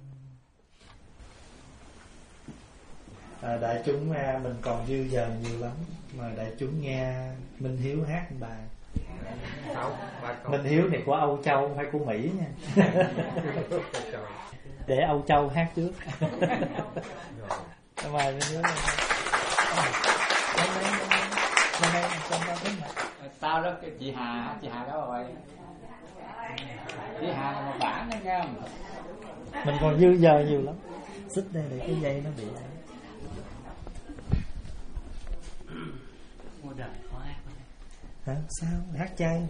S1: À, đại chúng mình còn dư giờ nhiều lắm, mời đại chúng nghe Minh Hiếu hát một bài. Minh Hiếu này của Âu Châu không phải của Mỹ nha. Để Âu Châu hát trước. Mời Minh Hiếu.
S3: Tao đó, chị Hà, chị Hà đó rồi. Chị Hà là một bản đó nha.
S1: Mình còn dư giờ nhiều lắm. Xích đây để cái dây nó bị.
S3: Mua đời khó hát.
S1: Hả? Sao? Hát chay.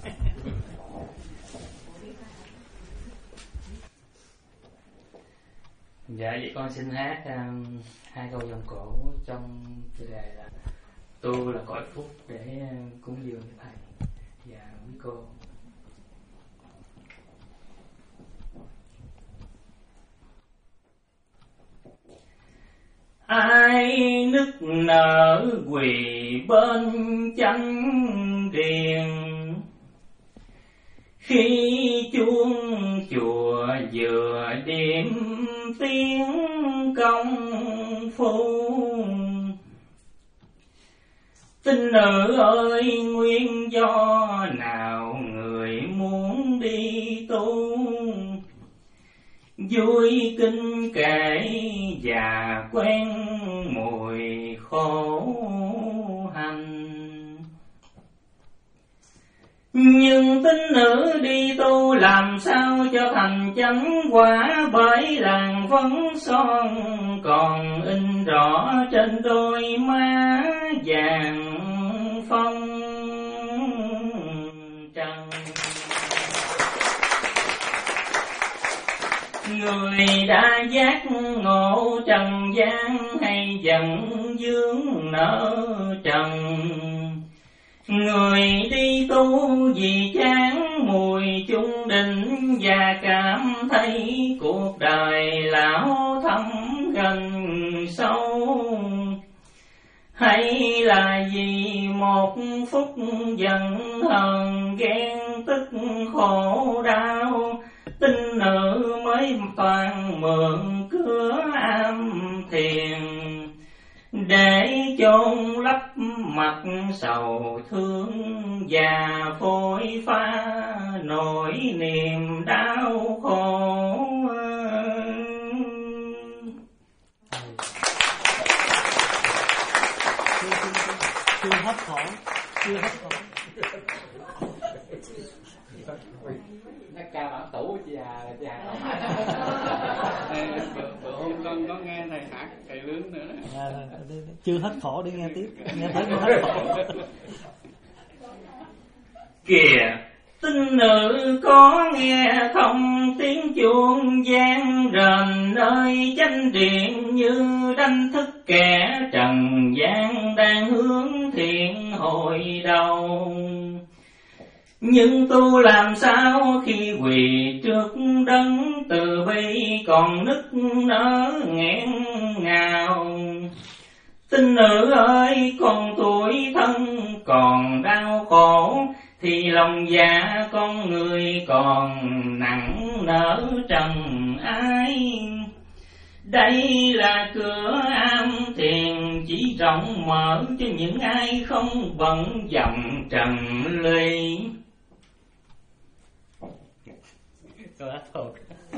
S3: Dạ vậy con xin hát um, hai câu dòng cổ trong chủ đề là tu là cõi phúc để cúng dường cho thầy và quý cô. Ai nức nở quỳ bên chánh điện, khi chuông chùa vừa điểm tiếng công phu, Tín nữ ơi, nguyên do nào người muốn đi tu? Vui kinh kể và quen mùi khổ hành. Nhưng tín nữ đi tu làm sao cho thành chánh quả, bởi làn phấn son còn in rõ trên đôi má vàng phong trần. Người đã giác ngộ trần gian hay dần vướng nợ trần. Người đi tu vì chán mùi chung định và cảm thấy cuộc đời lão thâm gần sâu. Hay là vì một phút giận hờn ghen tức khổ đau, tín nữ mới toàn mượn cửa am thiền để chôn lấp mặt sầu thương và phôi pha nỗi niềm đau khổ.
S4: Chưa hết khổ, chưa hết khổ.
S2: Nó ca bản tủ già già bữa hôm con có nghe thầy hát thầy lướng nữa đó.
S4: À, chưa hết khổ để nghe tiếp, nghe thấy mới hết khổ.
S3: Kìa tín nữ có nghe thông tiếng chuông vang rền nơi chánh điện, như đánh thức kẻ trần gian đang hướng thiện hồi đầu. Nhưng tu làm sao khi quỳ trước đấng từ bi còn nức nở nghẹn ngào. Tín nữ ơi, còn tuổi thân còn đau khổ, thì lòng dạ con người còn nặng nở trần ái. Đây là cửa am thiền chỉ rộng mở cho những ai không bận dòng trần ly.
S4: Quá thuộc.